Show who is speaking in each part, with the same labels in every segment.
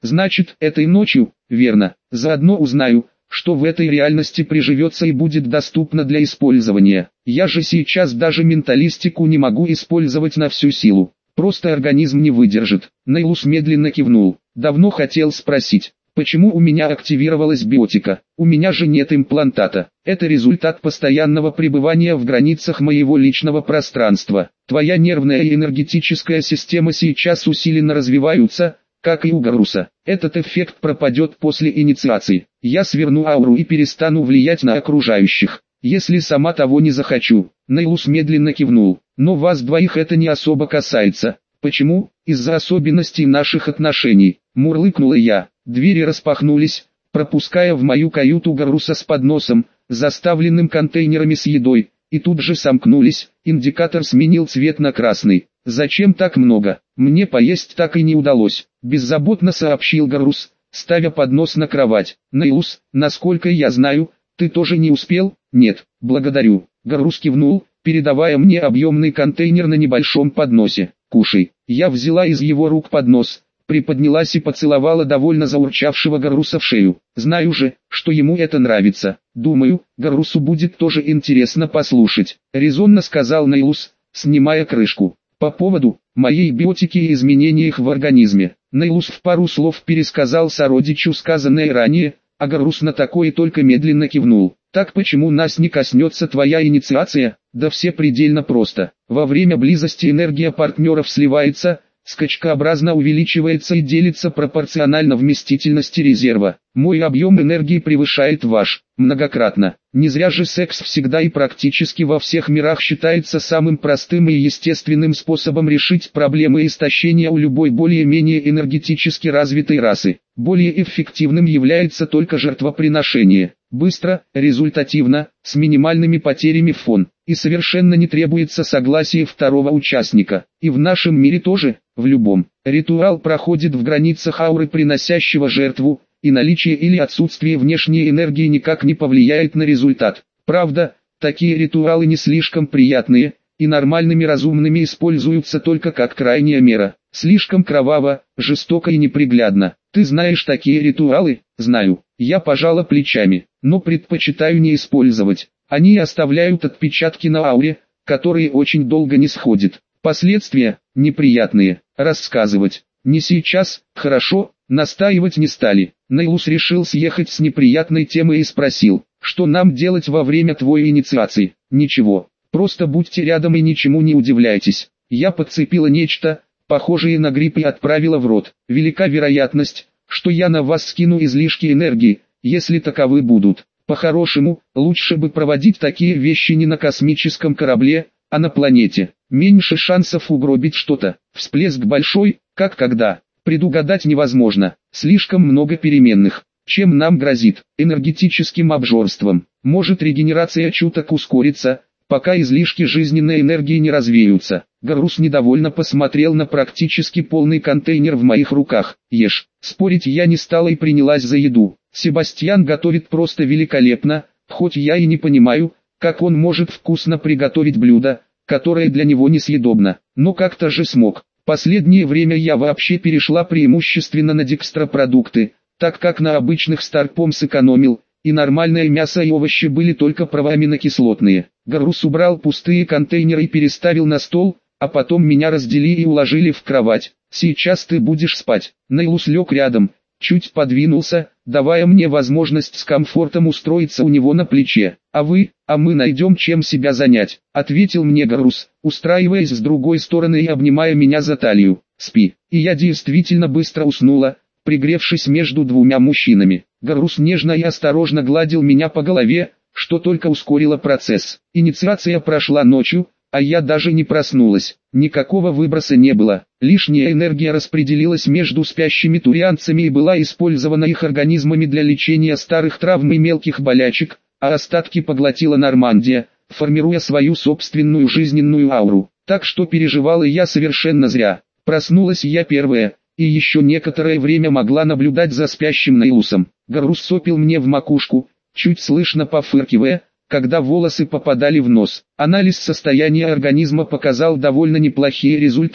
Speaker 1: Значит, этой ночью, верно, заодно узнаю, что в этой реальности приживется и будет доступно для использования. Я же сейчас даже менталистику не могу использовать на всю силу. Просто организм не выдержит. Нейлус медленно кивнул. Давно хотел спросить, почему у меня активировалась биотика? У меня же нет имплантата. Это результат постоянного пребывания в границах моего личного пространства. Твоя нервная и энергетическая система сейчас усиленно развиваются, как и у Гаруса. Этот эффект пропадет после инициации. Я сверну ауру и перестану влиять на окружающих, если сама того не захочу. Нейлус медленно кивнул. Но вас двоих это не особо касается. Почему? Из-за особенностей наших отношений. Мурлыкнула я. Двери распахнулись, пропуская в мою каюту Гаруса с подносом, заставленным контейнерами с едой, и тут же сомкнулись. Индикатор сменил цвет на красный. «Зачем так много? Мне поесть так и не удалось», — беззаботно сообщил Гарус, ставя поднос на кровать. «Нейлус, насколько я знаю, ты тоже не успел?» «Нет, благодарю». Гарус кивнул, передавая мне объемный контейнер на небольшом подносе. «Кушай». Я взяла из его рук поднос, приподнялась и поцеловала довольно заурчавшего Гаруса в шею. Знаю же, что ему это нравится. Думаю, Гарусу будет тоже интересно послушать, резонно сказал Нейлус, снимая крышку. По поводу моей биотики и изменений их в организме. Нейлус в пару слов пересказал сородичу сказанное ранее, а Гарус на такое только медленно кивнул. Так почему нас не коснется твоя инициация? Да все предельно просто. Во время близости энергия партнеров сливается, скачкообразно увеличивается и делится пропорционально вместительности резерва. Мой объем энергии превышает ваш, многократно. Не зря же секс всегда и практически во всех мирах считается самым простым и естественным способом решить проблемы истощения у любой более-менее энергетически развитой расы. Более эффективным является только жертвоприношение. Быстро, результативно, с минимальными потерями в фон. И совершенно не требуется согласие второго участника. И в нашем мире тоже, в любом. Ритуал проходит в границах ауры приносящего жертву, и наличие или отсутствие внешней энергии никак не повлияет на результат. Правда, такие ритуалы не слишком приятные, и нормальными разумными используются только как крайняя мера. Слишком кроваво, жестоко и неприглядно. Ты знаешь такие ритуалы? Знаю. Я пожала плечами, но предпочитаю не использовать. Они оставляют отпечатки на ауре, которые очень долго не сходят. Последствия неприятные. Рассказывать не сейчас, хорошо, настаивать не стали. Нейлус решил съехать с неприятной темы и спросил, что нам делать во время твоей инициации. Ничего, просто будьте рядом и ничему не удивляйтесь. Я подцепила нечто, похожее на гриб и отправила в рот. Велика вероятность, что я на вас скину излишки энергии, если таковы будут. По-хорошему, лучше бы проводить такие вещи не на космическом корабле, а на планете. Меньше шансов угробить что-то. Всплеск большой, как когда. Предугадать невозможно. Слишком много переменных. Чем нам грозит? Энергетическим обжорством. Может регенерация чуток ускорится, пока излишки жизненной энергии не развеются. Гарус недовольно посмотрел на практически полный контейнер в моих руках. Ешь. Спорить я не стала и принялась за еду. Себастьян готовит просто великолепно, хоть я и не понимаю, как он может вкусно приготовить блюдо, которое для него несъедобно. Но как-то же смог. Последнее время я вообще перешла преимущественно на декстропродукты, так как на обычных старпом сэкономил, и нормальное мясо и овощи были только проаминокислотные. Гарус убрал пустые контейнеры и переставил на стол, а потом меня разделили и уложили в кровать. «Сейчас ты будешь спать». Нейлус лег рядом, чуть подвинулся, давая мне возможность с комфортом устроиться у него на плече. «А мы найдем чем себя занять», — ответил мне Гарус, устраиваясь с другой стороны и обнимая меня за талию. «Спи». И я действительно быстро уснула, пригревшись между двумя мужчинами. Гарус нежно и осторожно гладил меня по голове, что только ускорило процесс. Инициация прошла ночью, а я даже не проснулась. Никакого выброса не было. Лишняя энергия распределилась между спящими турианцами и была использована их организмами для лечения старых травм и мелких болячек, а остатки поглотила Нормандия, формируя свою собственную жизненную ауру. Так что переживала я совершенно зря. Проснулась я первая, и еще некоторое время могла наблюдать за спящим Нейлусом. Гарус сопел мне в макушку, чуть слышно пофыркивая, когда волосы попадали в нос. Анализ состояния организма показал довольно неплохие результаты.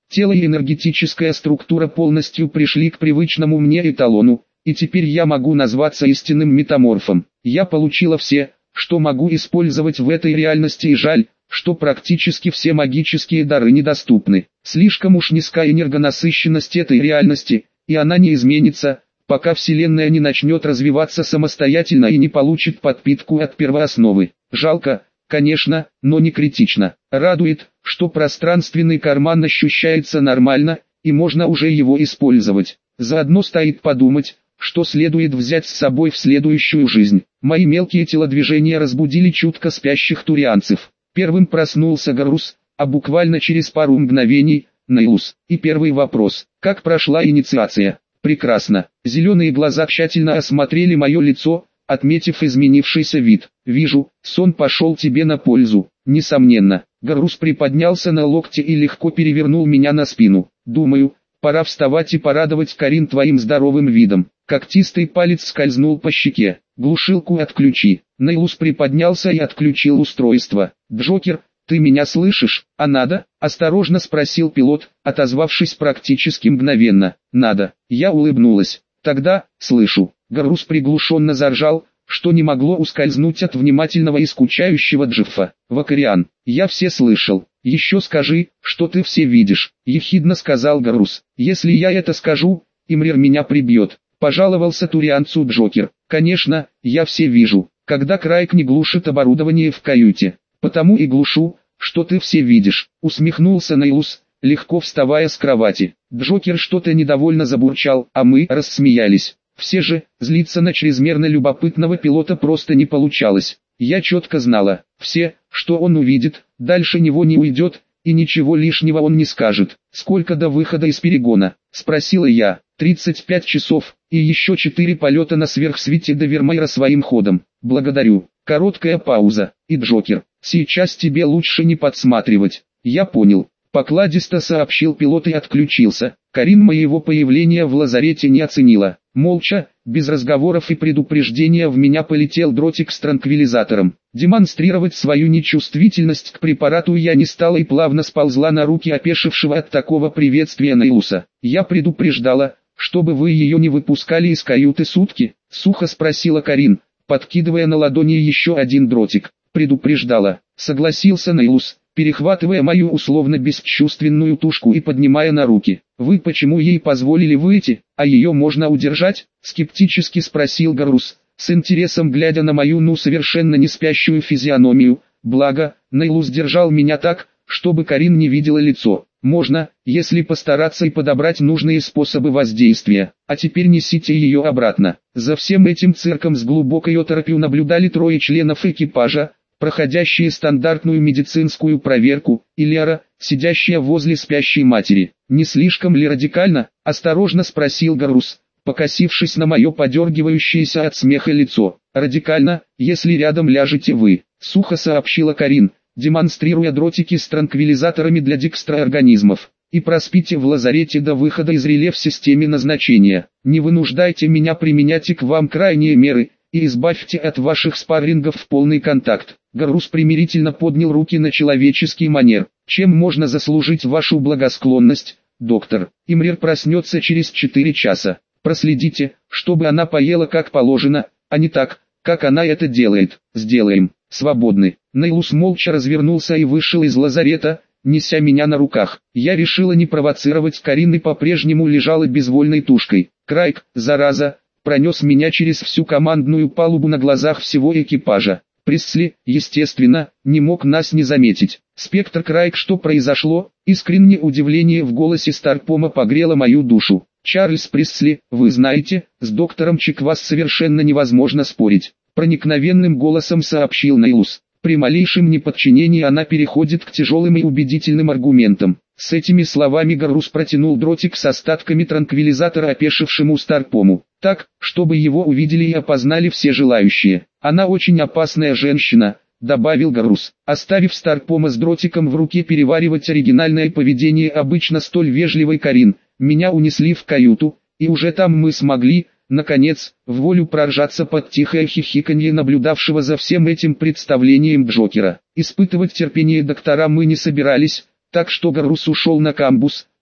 Speaker 1: Тело и энергетическая структура полностью пришли к привычному мне эталону, и теперь я могу назваться истинным метаморфом. Я получила все, что могу использовать в этой реальности, и жаль, что практически все магические дары недоступны. Слишком уж низкая энергонасыщенность этой реальности, и она не изменится, пока Вселенная не начнет развиваться самостоятельно и не получит подпитку от первоосновы. Жалко, конечно, но не критично. Радует, что пространственный карман ощущается нормально, и можно уже его использовать. Заодно стоит подумать, что следует взять с собой в следующую жизнь. Мои мелкие телодвижения разбудили чутко спящих турианцев. Первым проснулся Гарус, а буквально через пару мгновений – Нейлус. И первый вопрос: как прошла инициация? Прекрасно. Зеленые глаза тщательно осмотрели мое лицо, отметив изменившийся вид. Вижу, сон пошел тебе на пользу. Несомненно. Гарус приподнялся на локте и легко перевернул меня на спину. Думаю, пора вставать и порадовать Карин твоим здоровым видом. Когтистый палец скользнул по щеке. Глушилку отключи. Нейлус приподнялся и отключил устройство. Джокер, ты меня слышишь? А надо? Осторожно спросил пилот, отозвавшись практически мгновенно. Надо. Я улыбнулась. Тогда, слышу. Гарус приглушенно заржал, что не могло ускользнуть от внимательного и скучающего Джиффа. Вакариан, я все слышал. Еще скажи, что ты все видишь. Ехидно сказал Гарус. Если я это скажу, Имрир меня прибьет. Пожаловался турианцу Джокер. Конечно, я все вижу, когда Крайк не глушит оборудование в каюте. Потому и глушу, что ты все видишь. Усмехнулся Нейлус, легко вставая с кровати. Джокер что-то недовольно забурчал, а мы рассмеялись. Все же, злиться на чрезмерно любопытного пилота просто не получалось. Я четко знала, все, что он увидит, дальше него не уйдет, и ничего лишнего он не скажет. «Сколько до выхода из перегона?» – спросила я. 35 часов, и еще 4 полета на сверхсвете до Вермайра своим ходом. Благодарю. Короткая пауза. И Джокер, сейчас тебе лучше не подсматривать. Я понял. Покладисто сообщил пилот и отключился. Карин моего появления в лазарете не оценила. Молча, без разговоров и предупреждения в меня полетел дротик с транквилизатором. Демонстрировать свою нечувствительность к препарату я не стала и плавно сползла на руки опешившего от такого приветствия Нейлуса. Я предупреждала, чтобы вы ее не выпускали из каюты сутки? Сухо спросила Карин, подкидывая на ладони еще один дротик. Предупреждала, согласился Нейлус, перехватывая мою условно бесчувственную тушку и поднимая на руки. Вы почему ей позволили выйти, а ее можно удержать? Скептически спросил Гарус, с интересом глядя на мою совершенно не спящую физиономию. Благо, Нейлус держал меня так, чтобы Карин не видела лицо. Можно, если постараться и подобрать нужные способы воздействия. А теперь несите ее обратно. За всем этим цирком с глубокой оторопью наблюдали 3 членов экипажа, проходящие стандартную медицинскую проверку, и Лера, сидящая возле спящей матери. «Не слишком ли радикально?» – осторожно спросил Гарус, покосившись на мое подергивающееся от смеха лицо. «Радикально, если рядом ляжете вы», – сухо сообщила Карин, демонстрируя дротики с транквилизаторами для декстроорганизмов. «И проспите в лазарете до выхода из реле в системе назначения. Не вынуждайте меня применять и к вам крайние меры, и избавьте от ваших спаррингов в полный контакт». Гарус примирительно поднял руки на человеческий манер. «Чем можно заслужить вашу благосклонность, доктор? Имрир проснется через 4 часа. Проследите, чтобы она поела как положено, а не так, как она это делает. Сделаем. Свободны». Нейлус молча развернулся и вышел из лазарета, неся меня на руках. Я решила не провоцировать Карин и по-прежнему лежала безвольной тушкой. Крайк, зараза, пронес меня через всю командную палубу на глазах всего экипажа. Пресли, естественно, не мог нас не заметить. «Спектр Крайк, что произошло?» Искреннее удивление в голосе Старпома погрело мою душу. «Чарльз Пресли, вы знаете, с доктором Чиквас совершенно невозможно спорить», проникновенным голосом сообщил Нейлус. При малейшем неподчинении она переходит к тяжелым и убедительным аргументам. С этими словами Гарус протянул дротик с остатками транквилизатора опешившему Старпому, так, чтобы его увидели и опознали все желающие. «Она очень опасная женщина», — добавил Гарус, оставив Старпома с дротиком в руке переваривать оригинальное поведение обычно столь вежливой Карин. Меня унесли в каюту, и уже там мы смогли, наконец, в волю проржаться под тихое хихиканье наблюдавшего за всем этим представлением Джокера. Испытывать терпение доктора мы не собирались, так что Гарус ушел на камбуз,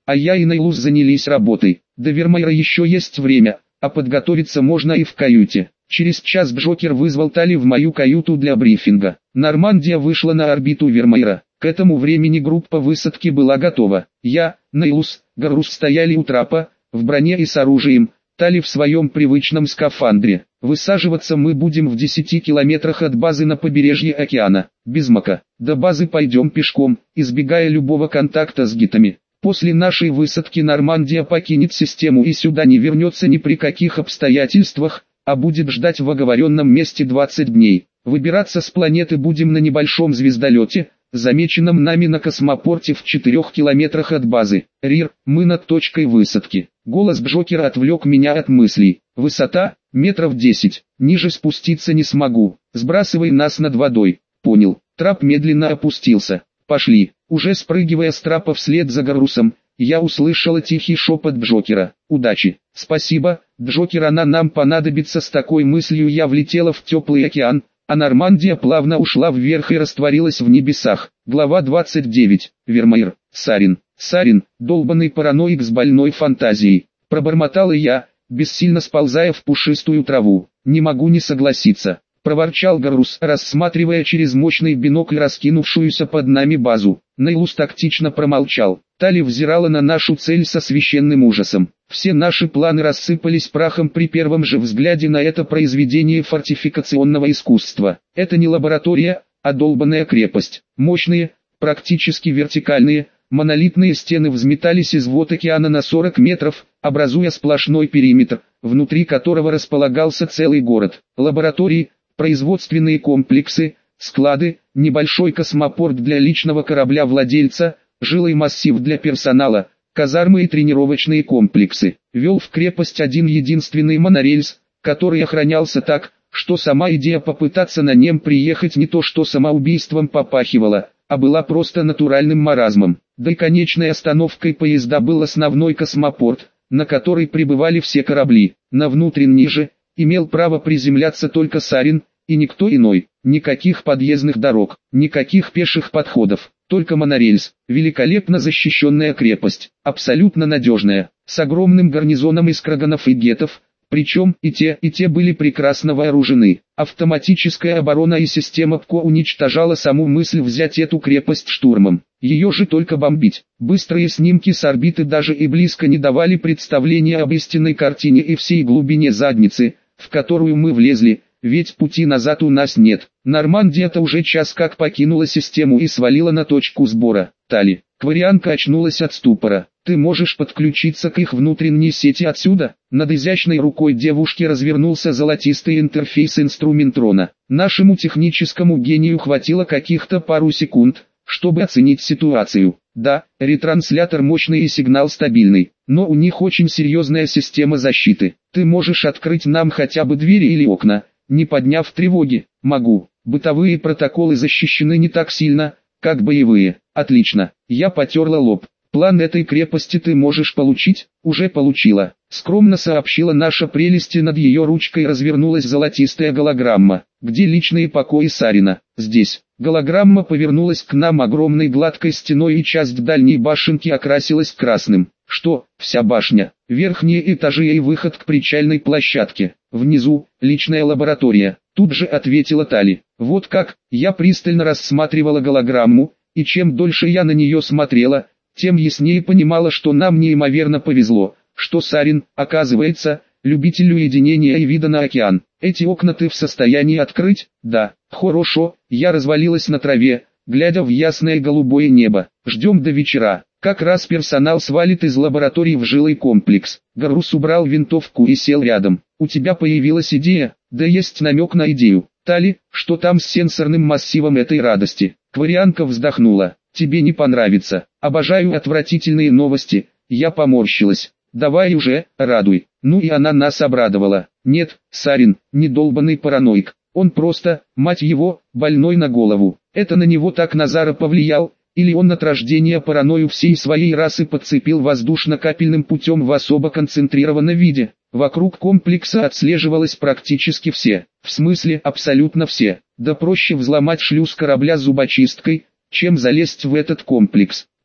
Speaker 1: а я и Нейлус занялись работой. До Вермайера еще есть время, а подготовиться можно и в каюте. Через час Джокер вызвал Тали в мою каюту для брифинга. Нормандия вышла на орбиту Вермайера. К этому времени группа высадки была готова. Я, Нейлус, Гаррус стояли у трапа, в броне и с оружием, Тали в своем привычном скафандре. Высаживаться мы будем в 10 километрах от базы на побережье океана, без мака. До базы пойдем пешком, избегая любого контакта с гитами. После нашей высадки Нормандия покинет систему и сюда не вернется ни при каких обстоятельствах, а будет ждать в оговоренном месте 20 дней. Выбираться с планеты будем на небольшом звездолете, замеченном нами на космопорте в 4 километрах от базы. Рир, мы над точкой высадки. Голос Джокера отвлек меня от мыслей. Высота, метров 10. Ниже спуститься не смогу. Сбрасывай нас над водой. Понял. Трап медленно опустился. Пошли. Уже спрыгивая с трапа вслед за Гаррусом, я услышала тихий шепот Джокера. Удачи. Спасибо, Джокер, она нам понадобится. С такой мыслью я влетела в теплый океан, а Нормандия плавно ушла вверх и растворилась в небесах. Глава 29. Вермайер. Сарин. Сарин, долбанный параноик с больной фантазией. Пробормотала я, бессильно сползая в пушистую траву. Не могу не согласиться. Проворчал Гаррус, рассматривая через мощный бинокль раскинувшуюся под нами базу. Нейлус тактично промолчал. Тали взирала на нашу цель со священным ужасом. Все наши планы рассыпались прахом при первом же взгляде на это произведение фортификационного искусства. Это не лаборатория, а долбанная крепость. Мощные, практически вертикальные, монолитные стены взметались из вод океана на 40 метров, образуя сплошной периметр, внутри которого располагался целый город. Лаборатории, производственные комплексы, склады, небольшой космопорт для личного корабля владельца, жилой массив для персонала, казармы и тренировочные комплексы. Вел в крепость один единственный монорельс, который охранялся так, что сама идея попытаться на нем приехать не то что самоубийством попахивала, а была просто натуральным маразмом. Да и конечной остановкой поезда был основной космопорт, на который прибывали все корабли. На внутренний же имел право приземляться только Сарин, и никто иной. Никаких подъездных дорог, никаких пеших подходов, только монорельс. Великолепно защищенная крепость, абсолютно надежная, с огромным гарнизоном из краганов и гетов, причем и те были прекрасно вооружены. Автоматическая оборона и система ПКО уничтожала саму мысль взять эту крепость штурмом. Ее же только бомбить. Быстрые снимки с орбиты даже и близко не давали представления об истинной картине и всей глубине задницы, в которую мы влезли, ведь пути назад у нас нет. Нормандия-то уже час как покинула систему и свалила на точку сбора. Тали. Кварианка очнулась от ступора. Ты можешь подключиться к их внутренней сети отсюда? Над изящной рукой девушки развернулся золотистый интерфейс инструментрона. Нашему техническому гению хватило каких-то пару секунд, чтобы оценить ситуацию. Да, ретранслятор мощный и сигнал стабильный, но у них очень серьезная система защиты. Ты можешь открыть нам хотя бы двери или окна, не подняв тревоги? Могу. Бытовые протоколы защищены не так сильно, как боевые. Отлично. Я потерла лоб. План этой крепости ты можешь получить? Уже получила. Скромно сообщила наша прелесть, и над ее ручкой развернулась золотистая голограмма. Где личные покои Сарина? Здесь. Голограмма повернулась к нам огромной гладкой стеной, и часть дальней башенки окрасилась красным. Что, вся башня? Верхние этажи и выход к причальной площадке. Внизу, личная лаборатория. Тут же ответила Тали. Вот как. Я пристально рассматривала голограмму, и чем дольше я на нее смотрела, тем яснее понимала, что нам неимоверно повезло, что Сарин, оказывается, любитель уединения и вида на океан. Эти окна ты в состоянии открыть? Да. Хорошо. Я развалилась на траве, глядя в ясное голубое небо. Ждем до вечера. Как раз персонал свалит из лаборатории в жилой комплекс. Гаррус убрал винтовку и сел рядом. У тебя появилась идея? Да, есть намек на идею. Тали, что там с сенсорным массивом этой радости? Кварианка вздохнула. Тебе не понравится. Обожаю отвратительные новости. Я поморщилась. Давай уже, радуй. Ну и она нас обрадовала. Нет, Сарин, не долбанный параноик. Он просто, мать его, больной на голову. Это на него так Назара повлиял, или он от рождения паранойю всей своей расы подцепил воздушно-капельным путем в особо концентрированном виде. Вокруг комплекса отслеживалось практически все. В смысле абсолютно все. Да проще взломать шлюз корабля зубочисткой, чем залезть в этот комплекс.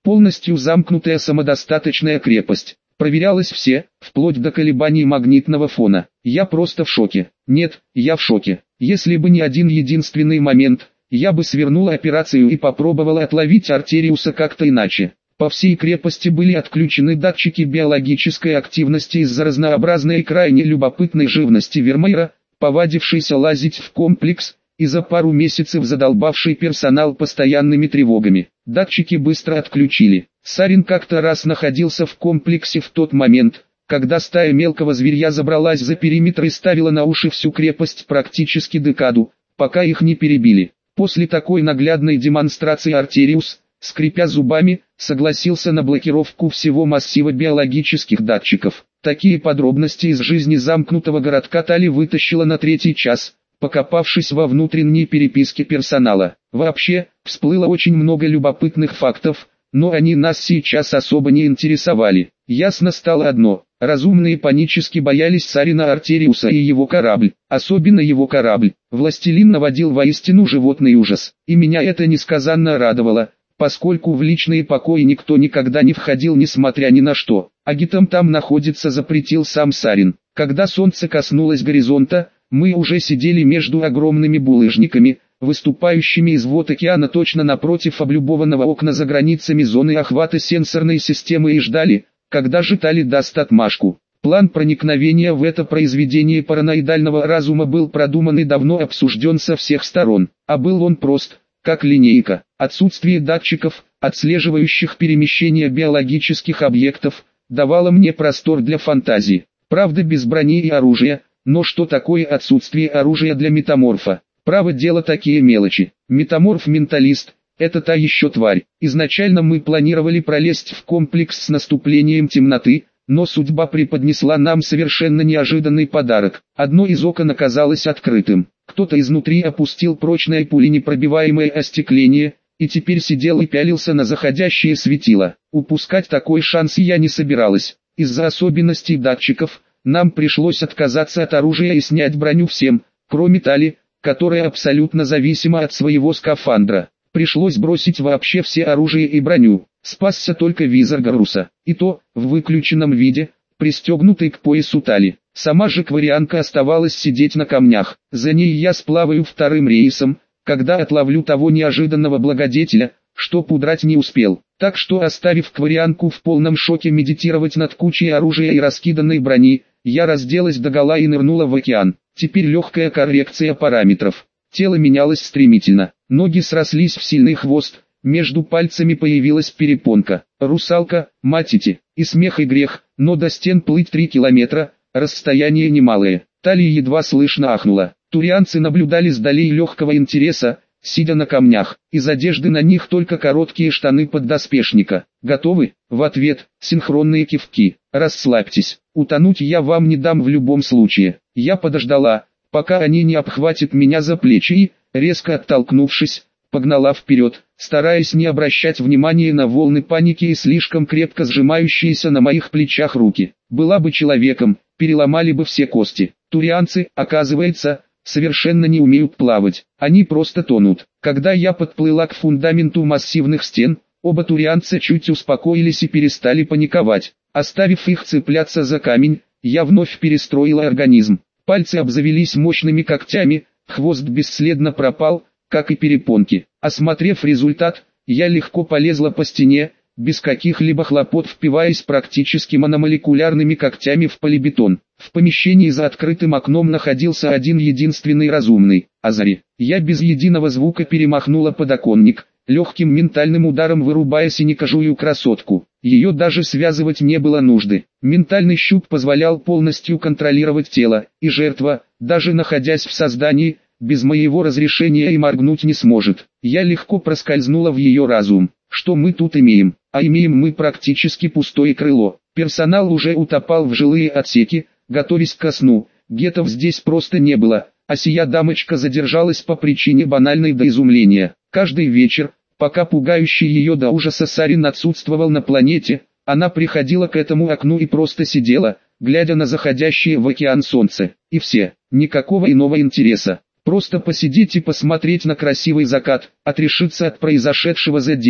Speaker 1: Полностью замкнутая самодостаточная крепость. Проверялось все, вплоть до колебаний магнитного фона. Я просто в шоке. Нет, я в шоке. Если бы не один единственный момент, я бы свернул операцию и попробовал отловить Артериуса как-то иначе. По всей крепости были отключены датчики биологической активности из-за разнообразной и крайне любопытной живности Вермеера, повадившийся лазить в комплекс, и за пару месяцев задолбавший персонал постоянными тревогами. Датчики быстро отключили. Сарин как-то раз находился в комплексе в тот момент, когда стая мелкого зверья забралась за периметр и ставила на уши всю крепость практически декаду, пока их не перебили. После такой наглядной демонстрации Артериус, скрипя зубами, согласился на блокировку всего массива биологических датчиков. Такие подробности из жизни замкнутого городка Тали вытащила на третий час, покопавшись во внутренней переписке персонала. Вообще, всплыло очень много любопытных фактов, но они нас сейчас особо не интересовали. Ясно стало одно: разумные панически боялись Сарина Артериуса и его корабль, особенно его корабль. Властелин наводил воистину животный ужас, и меня это несказанно радовало, поскольку в личные покои никто никогда не входил несмотря ни на что. Агитам там находится запретил сам Сарин. Когда солнце коснулось горизонта, мы уже сидели между огромными булыжниками, выступающими из вод океана точно напротив облюбованного окна за границами зоны охвата сенсорной системы и ждали, когда же Тали даст отмашку. План проникновения в это произведение параноидального разума был продуман и давно обсужден со всех сторон, а был он прост, как линейка. Отсутствие датчиков, отслеживающих перемещение биологических объектов, давало мне простор для фантазии. Правда, без брони и оружия, но что такое отсутствие оружия для метаморфа? Право дело такие мелочи. Метаморф-менталист – это та еще тварь. Изначально мы планировали пролезть в комплекс с наступлением темноты, но судьба преподнесла нам совершенно неожиданный подарок. Одно из окон оказалось открытым. Кто-то изнутри опустил прочное пуленепробиваемое остекление, и теперь сидел и пялился на заходящее светило. Упускать такой шанс я не собиралась. Из-за особенностей датчиков, нам пришлось отказаться от оружия и снять броню всем, кроме Тали, которая абсолютно зависима от своего скафандра. Пришлось бросить вообще все оружие и броню. Спасся только визор Гаруса, и то, в выключенном виде, пристегнутый к поясу Тали. Сама же кварианка оставалась сидеть на камнях. За ней я сплаваю вторым рейсом, когда отловлю того неожиданного благодетеля, что удрать не успел. Так что, оставив кварианку в полном шоке медитировать над кучей оружия и раскиданной брони, я разделась догола и нырнула в океан. Теперь легкая коррекция параметров. Тело менялось стремительно, ноги срослись в сильный хвост, между пальцами появилась перепонка. Русалка, матите, и смех и грех, но до стен плыть 3 километра, расстояние немалое. Талия едва слышно ахнула. Турианцы наблюдали с долей легкого интереса, сидя на камнях. Из одежды на них только короткие штаны поддоспешника. Готовы? В ответ, синхронные кивки. Расслабьтесь, утонуть я вам не дам в любом случае. Я подождала, пока они не обхватят меня за плечи и, резко оттолкнувшись, погнала вперед, стараясь не обращать внимания на волны паники и слишком крепко сжимающиеся на моих плечах руки. Была бы человеком, переломали бы все кости. Турианцы, оказывается, совершенно не умеют плавать, они просто тонут. Когда я подплыла к фундаменту массивных стен, оба турианца чуть успокоились и перестали паниковать. Оставив их цепляться за камень, я вновь перестроила организм. Пальцы обзавелись мощными когтями, хвост бесследно пропал, как и перепонки. Осмотрев результат, я легко полезла по стене, без каких-либо хлопот впиваясь практически мономолекулярными когтями в полибетон. В помещении за открытым окном находился один единственный разумный – Азари. Я без единого звука перемахнула подоконник, легким ментальным ударом вырубая синекожую красотку. Ее даже связывать не было нужды. Ментальный щуп позволял полностью контролировать тело, и жертва, даже находясь в создании, без моего разрешения и моргнуть не сможет. Я легко проскользнула в ее разум. Что мы тут имеем? А имеем мы практически пустое крыло. Персонал уже утопал в жилые отсеки, готовясь ко сну. Гетов здесь просто не было, а сия дамочка задержалась по причине банальной до изумления. Каждый вечер, пока пугающий ее до ужаса Сарин отсутствовал на планете, она приходила к этому окну и просто сидела, глядя на заходящее в океан солнце. И все, никакого иного интереса. Просто посидеть и посмотреть на красивый закат, отрешиться от произошедшего за день,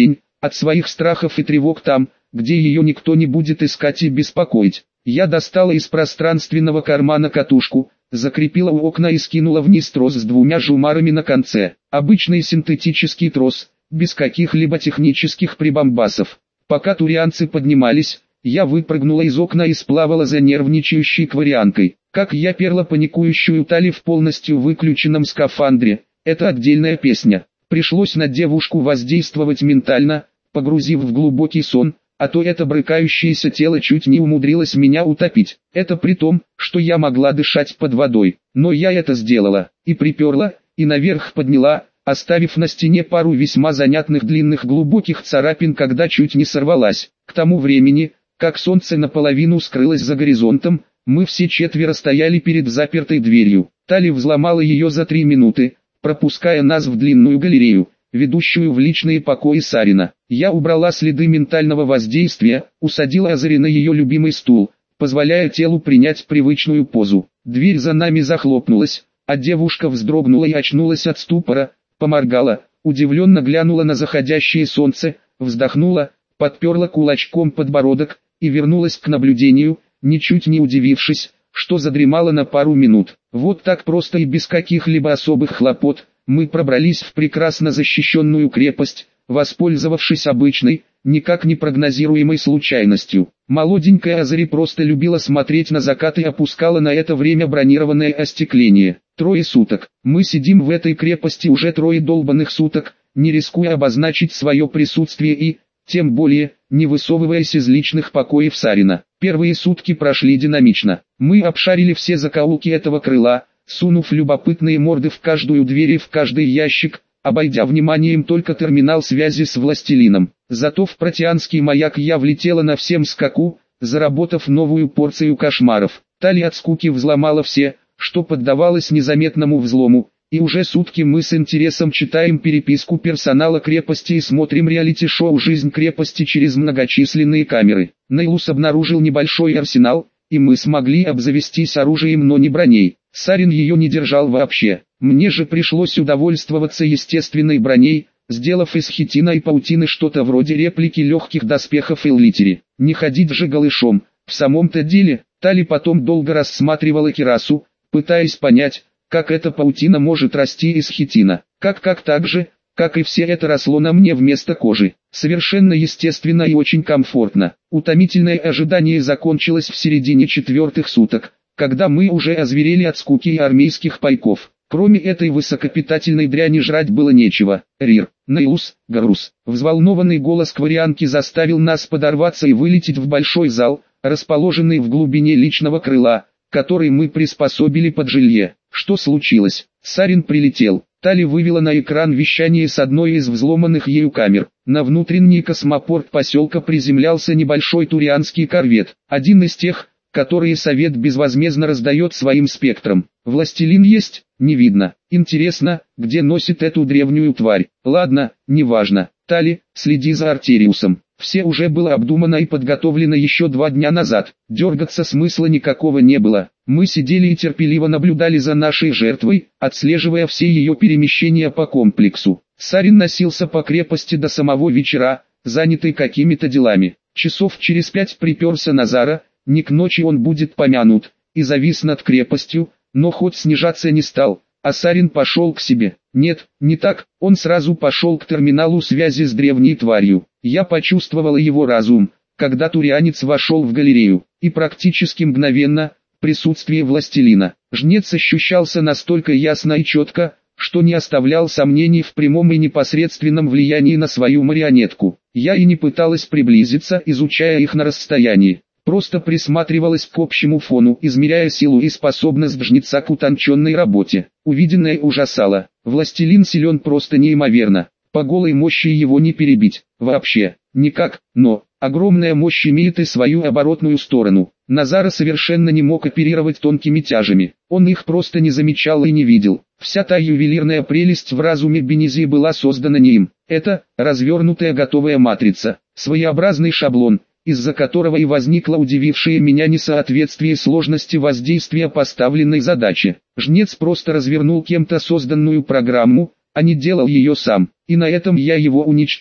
Speaker 1: от своих страхов и тревог там, где ее никто не будет искать и беспокоить. Я достала из пространственного кармана катушку, закрепила у окна и скинула вниз трос с двумя жумарами на конце. Обычный синтетический трос, без каких-либо технических прибамбасов. Пока турианцы поднимались, я выпрыгнула из окна и сплавала за нервничающей кварианкой. Как я перла паникующую Тали в полностью выключенном скафандре, это отдельная песня. Пришлось на девушку воздействовать ментально, погрузив в глубокий сон, а то это брыкающееся тело чуть не умудрилось меня утопить. Это при том, что я могла дышать под водой. Но я это сделала, и приперла, и наверх подняла, оставив на стене пару весьма занятных длинных глубоких царапин, когда чуть не сорвалась. К тому времени, как солнце наполовину скрылось за горизонтом, мы все четверо стояли перед запертой дверью. Тали взломала ее за 3 минуты, пропуская нас в длинную галерею, ведущую в личные покои Сарина. Я убрала следы ментального воздействия, усадила Азари на ее любимый стул, позволяя телу принять привычную позу. Дверь за нами захлопнулась, а девушка вздрогнула и очнулась от ступора, поморгала, удивленно глянула на заходящее солнце, вздохнула, подперла кулачком подбородок и вернулась к наблюдению, ничуть не удивившись, что задремала на пару минут. Вот так просто и без каких-либо особых хлопот мы пробрались в прекрасно защищенную крепость, воспользовавшись обычной, никак не прогнозируемой случайностью. Молоденькая Азари просто любила смотреть на закат и опускала на это время бронированное остекление. 3 суток. Мы сидим в этой крепости уже 3 долбанных суток, не рискуя обозначить свое присутствие и, тем более, не высовываясь из личных покоев Сарина. Первые сутки прошли динамично. Мы обшарили все закоулки этого крыла, сунув любопытные морды в каждую дверь и в каждый ящик, обойдя вниманием только терминал связи с властелином. Зато в протеанский маяк я влетела на всем скаку, заработав новую порцию кошмаров. Тали от скуки взломала все, что поддавалось незаметному взлому, и уже сутки мы с интересом читаем переписку персонала крепости и смотрим реалити-шоу «Жизнь крепости» через многочисленные камеры. Нейлус обнаружил небольшой арсенал, и мы смогли обзавестись оружием, но не броней. Сарин ее не держал вообще. Мне же пришлось удовольствоваться естественной броней, сделав из хитина и паутины что-то вроде реплики легких доспехов Эллитери. Не ходить же голышом. В самом-то деле, Тали потом долго рассматривала кирасу, пытаясь понять, как эта паутина может расти из хитина. Как так же, как и все это росло на мне вместо кожи. Совершенно естественно и очень комфортно. Утомительное ожидание закончилось в середине 4-х суток, когда мы уже озверели от скуки и армейских пайков. Кроме этой высокопитательной дряни жрать было нечего. Рир, Нейлус, Гарус. Взволнованный голос кварианки заставил нас подорваться и вылететь в большой зал, расположенный в глубине личного крыла, который мы приспособили под жилье. Что случилось? Сарин прилетел. Тали вывела на экран вещание с одной из взломанных ею камер. На внутренний космопорт поселка приземлялся небольшой турианский корвет. Один из тех, которые Совет безвозмездно раздает своим спектрам. Властелин есть? Не видно. Интересно, где носит эту древнюю тварь? Ладно, неважно. Тали, следи за Артериусом. Все уже было обдумано и подготовлено еще 2 дня назад. Дергаться смысла никакого не было. Мы сидели и терпеливо наблюдали за нашей жертвой, отслеживая все ее перемещения по комплексу. Сарин носился по крепости до самого вечера, занятый какими-то делами. Часов через 5 приперся Назара, не к ночи он будет помянут, и завис над крепостью, но хоть снижаться не стал, а Сарин пошел к себе. Нет, не так, он сразу пошел к терминалу связи с древней тварью. Я почувствовала его разум, когда турианец вошел в галерею, и практически мгновенно, присутствие властелина. Жнец ощущался настолько ясно и четко, что не оставлял сомнений в прямом и непосредственном влиянии на свою марионетку. Я и не пыталась приблизиться, изучая их на расстоянии. Просто присматривалась к общему фону, измеряя силу и способность жнеца к утонченной работе. Увиденное ужасало. Властелин силен просто неимоверно. По голой мощи его не перебить. Вообще, никак, но огромная мощь имеет и свою оборотную сторону. Назара совершенно не мог оперировать тонкими тяжами. Он их просто не замечал и не видел. Вся та ювелирная прелесть в разуме Бенези была создана не им. Это развернутая готовая матрица, своеобразный шаблон, из-за которого и возникло удивившее меня несоответствие сложности воздействия поставленной задачи. Жнец просто развернул кем-то созданную программу, а не делал ее сам, и на этом я его уничтожу.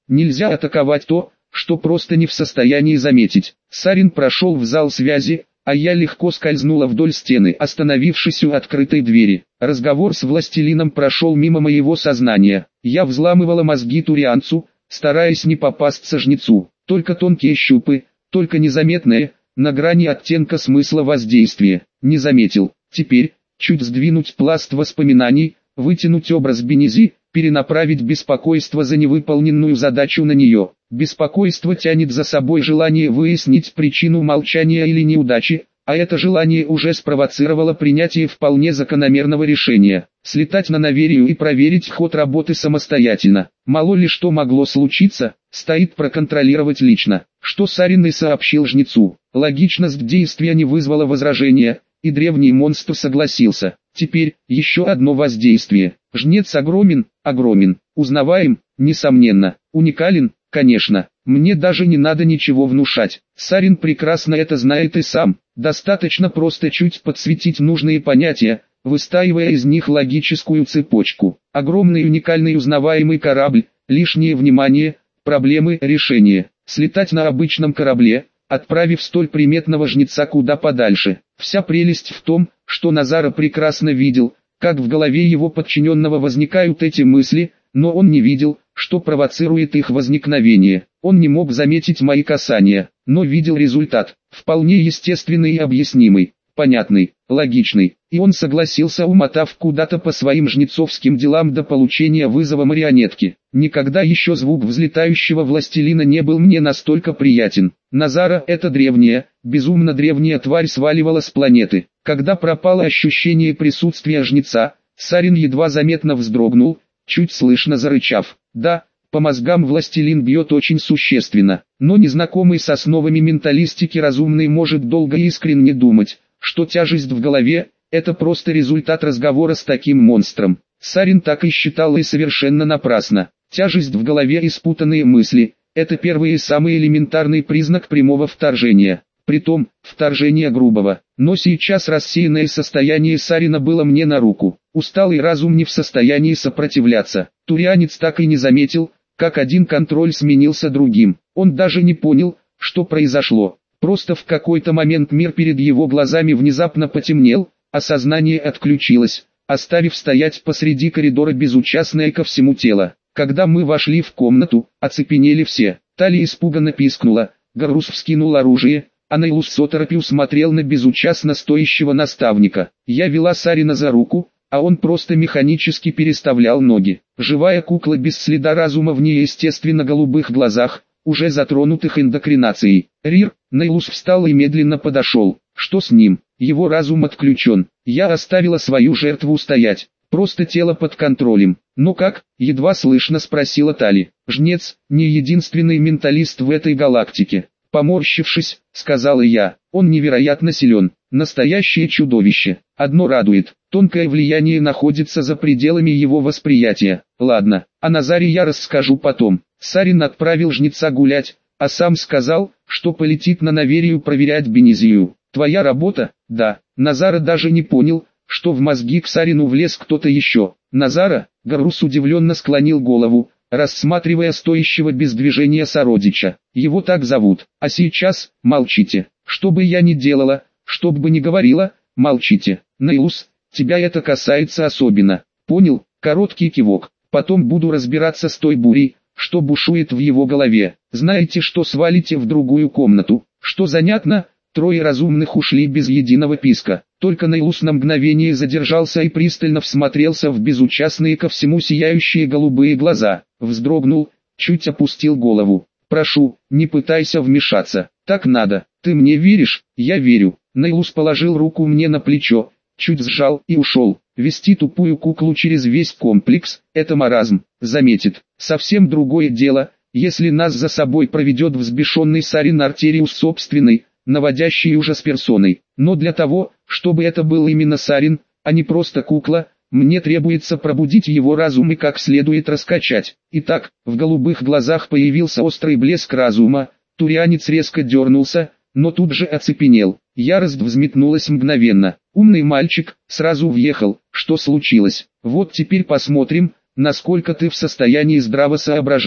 Speaker 1: Нельзя атаковать то, что просто не в состоянии заметить. Сарин прошел в зал связи, а я легко скользнула вдоль стены, остановившись у открытой двери. Разговор с властелином прошел мимо моего сознания. Я взламывала мозги турианцу, стараясь не попасться жнецу. Только тонкие щупы, только незаметные, на грани оттенка смысла воздействия. Не заметил. Теперь, чуть сдвинуть пласт воспоминаний, вытянуть образ Бенези, перенаправить беспокойство за невыполненную задачу на нее. Беспокойство тянет за собой желание выяснить причину молчания или неудачи, а это желание уже спровоцировало принятие вполне закономерного решения. Слетать на Наверию и проверить ход работы самостоятельно. Мало ли что могло случиться, стоит проконтролировать лично. Что Сарин и сообщил жнецу. Логичность действия не вызвала возражения, и древний монстр согласился. Теперь, еще одно воздействие. Жнец огромен, узнаваем, несомненно, уникален, конечно. Мне даже не надо ничего внушать. Сарин прекрасно это знает и сам. Достаточно просто чуть подсветить нужные понятия, выстаивая из них логическую цепочку. Огромный уникальный узнаваемый корабль, лишнее внимание, проблемы, решение. Слетать на обычном корабле, отправив столь приметного жнеца куда подальше. Вся прелесть в том, что Назара прекрасно видел, как в голове его подчиненного возникают эти мысли, но он не видел, что провоцирует их возникновение. Он не мог заметить мои касания, но видел результат, вполне естественный и объяснимый, понятный, логичный, и он согласился, умотав куда-то по своим жнецовским делам до получения вызова марионетки. Никогда еще звук взлетающего властелина не был мне настолько приятен. Назара, эта древняя, безумно древняя тварь, сваливала с планеты. Когда пропало ощущение присутствия жнеца, Сарин едва заметно вздрогнул, чуть слышно зарычав. Да, по мозгам властелин бьет очень существенно, но незнакомый с основами менталистики разумный может долго и искренне думать, что тяжесть в голове – это просто результат разговора с таким монстром. Сарин так и считал, и совершенно напрасно. Тяжесть в голове и спутанные мысли – это первый и самый элементарный признак прямого вторжения. Притом, вторжение грубого. Но сейчас рассеянное состояние Сарина было мне на руку. Усталый разум не в состоянии сопротивляться. Турианец так и не заметил, как один контроль сменился другим. Он даже не понял, что произошло. Просто в какой-то момент мир перед его глазами внезапно потемнел, а сознание отключилось, оставив стоять посреди коридора безучастное ко всему тело. Когда мы вошли в комнату, оцепенели все. Талия испуганно пискнула, Гарус вскинул оружие, а Нейлус с оторопью смотрел на безучастно стоящего наставника. Я вела Сарина за руку, а он просто механически переставлял ноги. Живая кукла без следа разума в неестественно голубых глазах, уже затронутых эндокринацией. Рир, Нейлус встал и медленно подошел. Что с ним? Его разум отключен. Я оставила свою жертву стоять. Просто тело под контролем. «Ну как?» – едва слышно спросила Тали. «Жнец, не единственный менталист в этой галактике». Поморщившись, сказала я, он невероятно силен, настоящее чудовище. Одно радует, тонкое влияние находится за пределами его восприятия. Ладно, о Назаре я расскажу потом. Сарин отправил жнеца гулять, а сам сказал, что полетит на Наверию проверять Бенезию. Твоя работа? Да. Назара даже не понял, что в мозги к Сарину влез кто-то еще. Назара? Гарус удивленно склонил голову, рассматривая стоящего без движения сородича. Его так зовут. А сейчас, молчите. Что бы я ни делала, что бы ни говорила, молчите. Нейлус, тебя это касается особенно. Понял? Короткий кивок. Потом буду разбираться с той бурей, что бушует в его голове. Знаете, что свалите в другую комнату? Что занятно? Трое разумных ушли без единого писка. Только Нейлус на мгновение задержался и пристально всмотрелся в безучастные ко всему сияющие голубые глаза. Вздрогнул, чуть опустил голову. «Прошу, не пытайся вмешаться. Так надо. Ты мне веришь?» «Я верю». Нейлус положил руку мне на плечо, чуть сжал и ушел. Вести тупую куклу через весь комплекс – это маразм. Заметит. Совсем другое дело, если нас за собой проведет взбешенный Сарин Артериус собственной, наводящий ужас персоной. Но для того, чтобы это был именно Сарин, а не просто кукла, мне требуется пробудить его разум и как следует раскачать. Итак, в голубых глазах появился острый блеск разума, турианец резко дернулся, но тут же оцепенел. Ярость взметнулась мгновенно. Умный мальчик, сразу въехал. Что случилось? Вот теперь посмотрим, насколько ты в состоянии здраво соображать.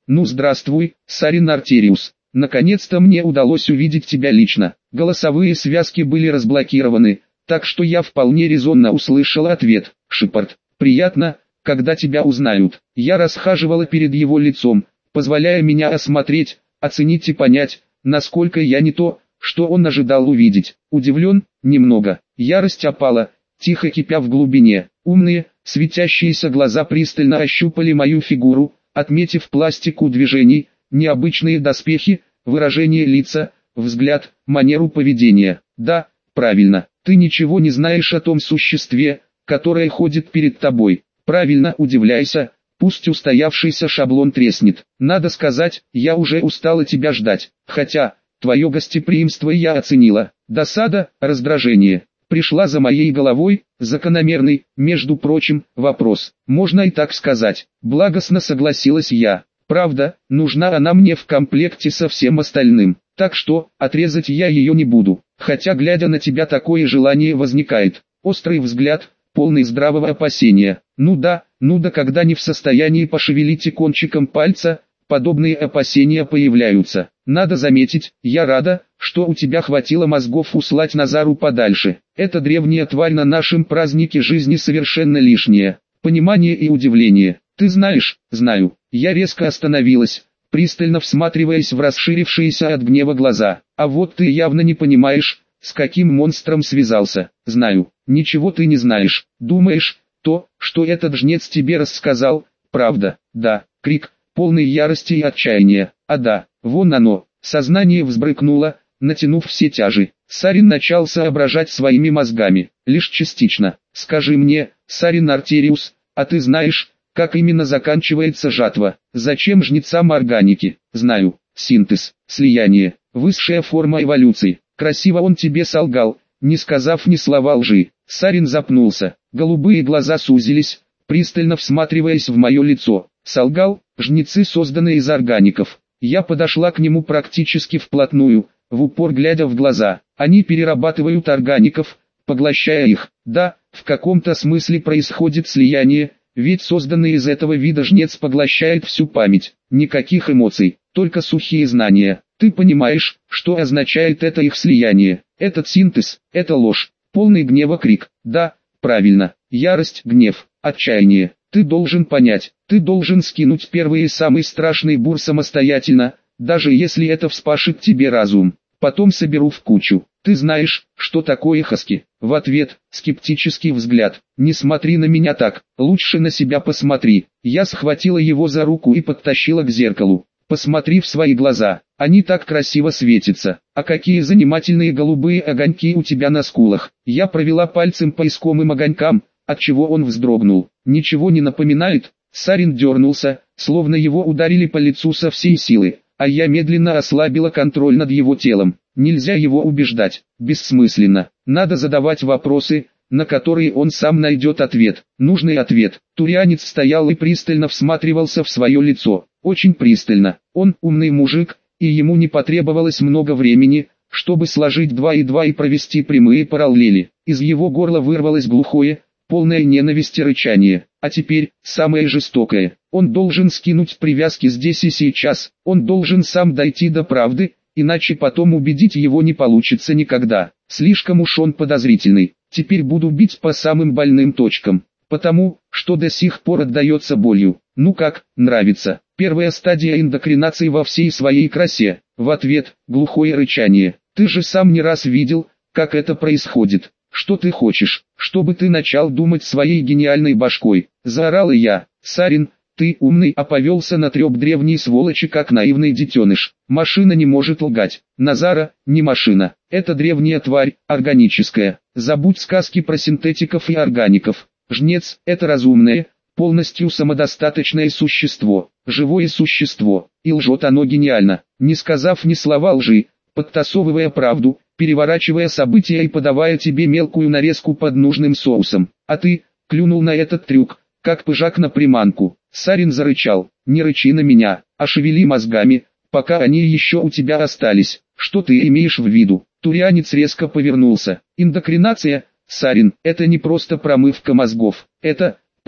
Speaker 1: Ну здравствуй, Сарин Артериус. Наконец-то мне удалось увидеть тебя лично. Голосовые связки были разблокированы, так что я вполне резонно услышал ответ. Шепард. Приятно, когда тебя узнают. Я расхаживала перед его лицом, позволяя меня осмотреть, оценить и понять, насколько я не то, что он ожидал увидеть. Удивлен? Немного. Ярость опала, тихо кипя в глубине. Умные, светящиеся глаза пристально ощупали мою фигуру, отметив пластику движений, необычные доспехи, выражение лица, взгляд, манеру поведения. Да, правильно, ты ничего не знаешь о том существе, которое ходит перед тобой. Правильно, удивляйся, пусть устоявшийся шаблон треснет. Надо сказать, я уже устала тебя ждать, хотя, твое гостеприимство я оценила. Досада, раздражение. Пришла за моей головой, закономерный, между прочим, вопрос. Можно и так сказать. Благостно согласилась я. Правда, нужна она мне в комплекте со всем остальным. Так что, отрезать я ее не буду. Хотя глядя на тебя такое желание возникает. Острый взгляд, полный здравого опасения. Ну да, когда не в состоянии пошевелить и кончиком пальца, подобные опасения появляются. Надо заметить, я рада, что у тебя хватило мозгов услать Назару подальше. Эта древняя тварь на нашем празднике жизни совершенно лишняя. Понимание и удивление. Ты знаешь, знаю. Я резко остановилась, пристально всматриваясь в расширившиеся от гнева глаза. А вот ты явно не понимаешь, с каким монстром связался. Знаю, ничего ты не знаешь. Думаешь, то, что этот жнец тебе рассказал, правда? Да. Крик, полный ярости и отчаяния. А да, вон оно. Сознание взбрыкнуло, натянув все тяжи. Сарин начал соображать своими мозгами, лишь частично. Скажи мне, Сарин Артериус, а ты знаешь, как именно заканчивается жатва? Зачем жнецам органики? Знаю. Синтез, слияние, высшая форма эволюции. Красиво он тебе солгал, не сказав ни слова лжи. Сарин запнулся, голубые глаза сузились, пристально всматриваясь в мое лицо. Солгал, жнецы созданы из органиков. Я подошла к нему практически вплотную, в упор глядя в глаза. Они перерабатывают органиков, поглощая их. Да, в каком-то смысле происходит слияние, ведь созданный из этого вида жнец поглощает всю память. Никаких эмоций, только сухие знания. Ты понимаешь, что означает это их слияние? Этот синтез, это ложь. Полный гнева крик. Да, правильно. Ярость, гнев, отчаяние. Ты должен понять, ты должен скинуть первый и самый страшный бур самостоятельно, даже если это вспашет тебе разум. Потом соберу в кучу. Ты знаешь, что такое хаски? В ответ, скептический взгляд. Не смотри на меня так, лучше на себя посмотри. Я схватила его за руку и подтащила к зеркалу. Посмотри в свои глаза, они так красиво светятся. А какие занимательные голубые огоньки у тебя на скулах. Я провела пальцем по искомым огонькам, отчего он вздрогнул. Ничего не напоминает? Сарин дернулся, словно его ударили по лицу со всей силы, а я медленно ослабила контроль над его телом. Нельзя его убеждать, бессмысленно. Надо задавать вопросы, на которые он сам найдет ответ. Нужный ответ. Турианец стоял и пристально всматривался в свое лицо. Очень пристально. Он умный мужик, и ему не потребовалось много времени, чтобы сложить 2 и 2 и провести прямые параллели. Из его горла вырвалось глухое, полное ненависти рычание. А теперь, самое жестокое. Он должен скинуть привязки здесь и сейчас. Он должен сам дойти до правды, иначе потом убедить его не получится никогда. Слишком уж он подозрительный. Теперь буду бить по самым больным точкам. Потому, что до сих пор отдается болью. Ну как, нравится? Первая стадия эндокринации во всей своей красе. В ответ, глухое рычание. Ты же сам не раз видел, как это происходит. Что ты хочешь, чтобы ты начал думать своей гениальной башкой? Заорала я. Сарин, ты умный, а повелся на треп древней сволочи как наивный детеныш. Машина не может лгать. Назара, не машина. Это древняя тварь, органическая. Забудь сказки про синтетиков и органиков. Жнец – это разумное, полностью самодостаточное существо, живое существо, и лжет оно гениально, не сказав ни слова лжи, подтасовывая правду, переворачивая события и подавая тебе мелкую нарезку под нужным соусом. А ты, клюнул на этот трюк, как пыжак на приманку. Сарин зарычал, не рычи на меня, а шевели мозгами, пока они еще у тебя остались. Что ты имеешь в виду? Турианец резко повернулся. Эндокринация, Сарин, это не просто промывка мозгов, это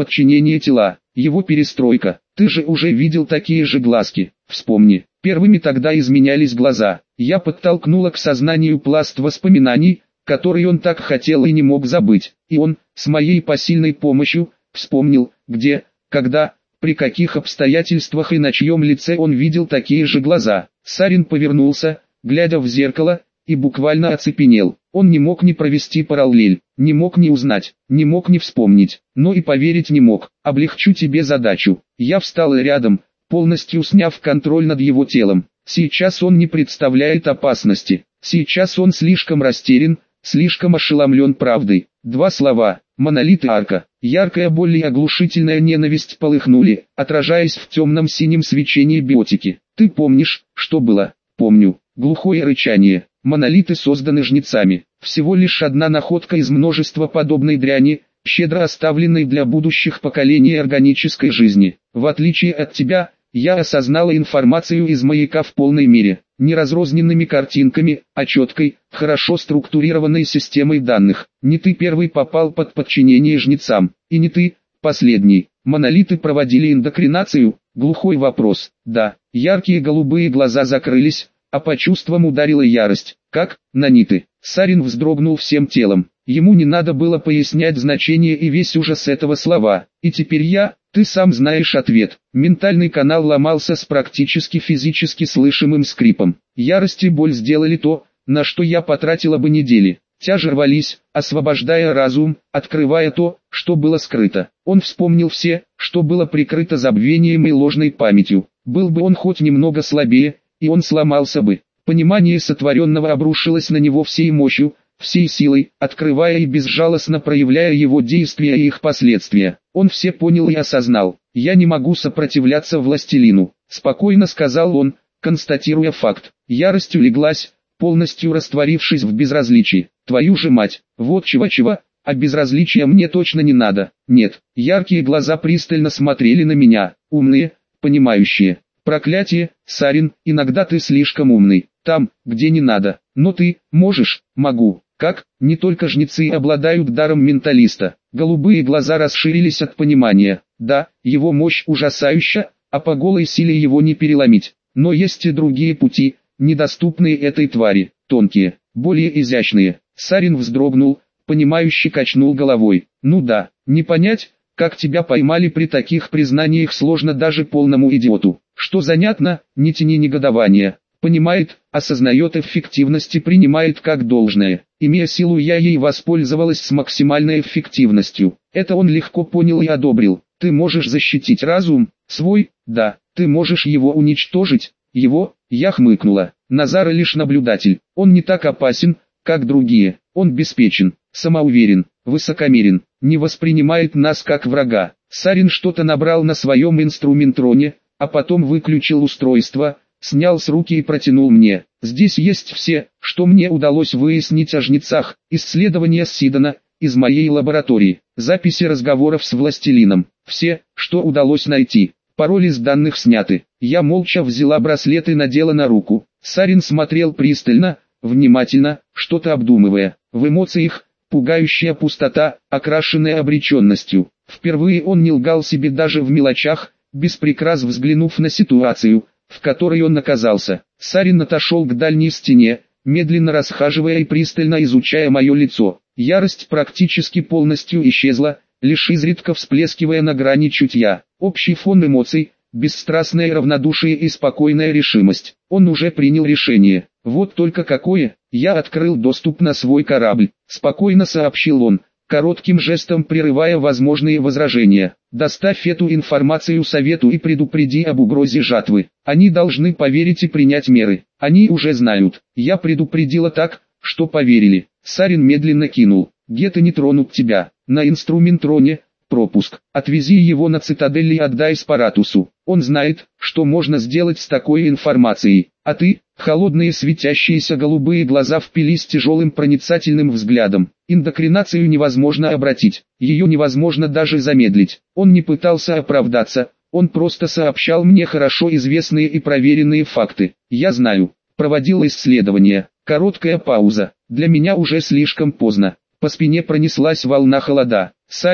Speaker 1: подчинение тела, его перестройка. Ты же уже видел такие же глазки, вспомни. Первыми тогда изменялись глаза. Я подтолкнула к сознанию пласт воспоминаний, который он так хотел и не мог забыть. И он, с моей посильной помощью, вспомнил, где, когда, при каких обстоятельствах и на чьем лице он видел такие же глаза. Сарин повернулся, глядя в зеркало, и буквально оцепенел. Он не мог не провести параллель, не мог не узнать, не мог не вспомнить, но и поверить не мог. Облегчу тебе задачу. Я встал рядом, полностью сняв контроль над его телом. Сейчас он не представляет опасности. Сейчас он слишком растерян, слишком ошеломлен правдой. Два слова: монолит и арка. Яркая боль и оглушительная ненависть полыхнули, отражаясь в темном синем свечении биотики. Ты помнишь, что было? Помню. Глухое рычание. Монолиты созданы жнецами. Всего лишь одна находка из множества подобной дряни, щедро оставленной для будущих поколений органической жизни. В отличие от тебя, я осознала информацию из маяка в полной мере. Не разрозненными картинками, а четкой, хорошо структурированной системой данных. Не ты первый попал под подчинение жнецам, и не ты последний. Монолиты проводили эндокринацию? Глухой вопрос. Да. Яркие голубые глаза закрылись, а по чувствам ударила ярость. Как? Наниты. Сарин вздрогнул всем телом. Ему не надо было пояснять значение и весь ужас этого слова. И теперь ты сам знаешь ответ. Ментальный канал ломался с практически физически слышимым скрипом. Ярость и боль сделали то, на что я потратила бы недели. Тяжи рвались, освобождая разум, открывая то, что было скрыто. Он вспомнил все, что было прикрыто забвением и ложной памятью. Был бы он хоть немного слабее, и он сломался бы. Понимание сотворенного обрушилось на него всей мощью, всей силой, открывая и безжалостно проявляя его действия и их последствия. Он все понял и осознал. «Я не могу сопротивляться властелину», — спокойно сказал он, констатируя факт. Ярость улеглась, полностью растворившись в безразличии. «Твою же мать, вот чего, а безразличия мне точно не надо». Нет, яркие глаза пристально смотрели на меня, умные, понимающие. «Проклятие, Сарин, иногда ты слишком умный, там, где не надо, но ты, можешь, могу». Как? Не только жнецы обладают даром менталиста. Голубые глаза расширились от понимания. Да, его мощь ужасающая, а по голой силе его не переломить. Но есть и другие пути, недоступные этой твари, тонкие, более изящные. Сарин вздрогнул, понимающе качнул головой. Ну да, не понять, как тебя поймали при таких признаниях сложно даже полному идиоту. Что занятно, не тяни негодования. Понимает, осознает эффективность и принимает как должное. Имея силу, я ей воспользовалась с максимальной эффективностью. Это он легко понял и одобрил. Ты можешь защитить разум свой? Да. Ты можешь его уничтожить? Его? Я хмыкнула. Назар лишь наблюдатель. Он не так опасен, как другие. Он беспечен, самоуверен, высокомерен, не воспринимает нас как врага. Сарин что-то набрал на своем инструментроне, а потом выключил устройство, снял с руки и протянул мне. Здесь есть все, что мне удалось выяснить о жнецах, исследования Сидона, из моей лаборатории, записи разговоров с властелином, все, что удалось найти. Пароли с данных сняты. Я молча взяла браслет и надела на руку. Сарин смотрел пристально, внимательно, что-то обдумывая. В эмоциях пугающая пустота, окрашенная обреченностью. Впервые он не лгал себе даже в мелочах, без прикрас взглянув на ситуацию, в которой он оказался. Сарин отошел к дальней стене, медленно расхаживая и пристально изучая мое лицо. Ярость практически полностью исчезла, лишь изредка всплескивая на грани чутья. Общий фон эмоций, бесстрастное равнодушие и спокойная решимость. Он уже принял решение. Вот только какое? Я открыл доступ на свой корабль, спокойно сообщил он, коротким жестом прерывая возможные возражения. Доставь эту информацию совету и предупреди об угрозе жатвы. Они должны поверить и принять меры. Они уже знают. Я предупредила так, что поверили. Сарин медленно кинул. Геты не тронут тебя. На инструментроне пропуск. Отвези его на цитадель и отдай Спаратусу. Он знает, что можно сделать с такой информацией. А ты? Холодные светящиеся голубые глаза впились тяжелым проницательным взглядом. Эндокринацию невозможно обратить. Ее невозможно даже замедлить. Он не пытался оправдаться. Он просто сообщал мне хорошо известные и проверенные факты. Я знаю. Проводил исследования. Короткая пауза. Для меня уже слишком поздно. По спине пронеслась волна холода. Сарин,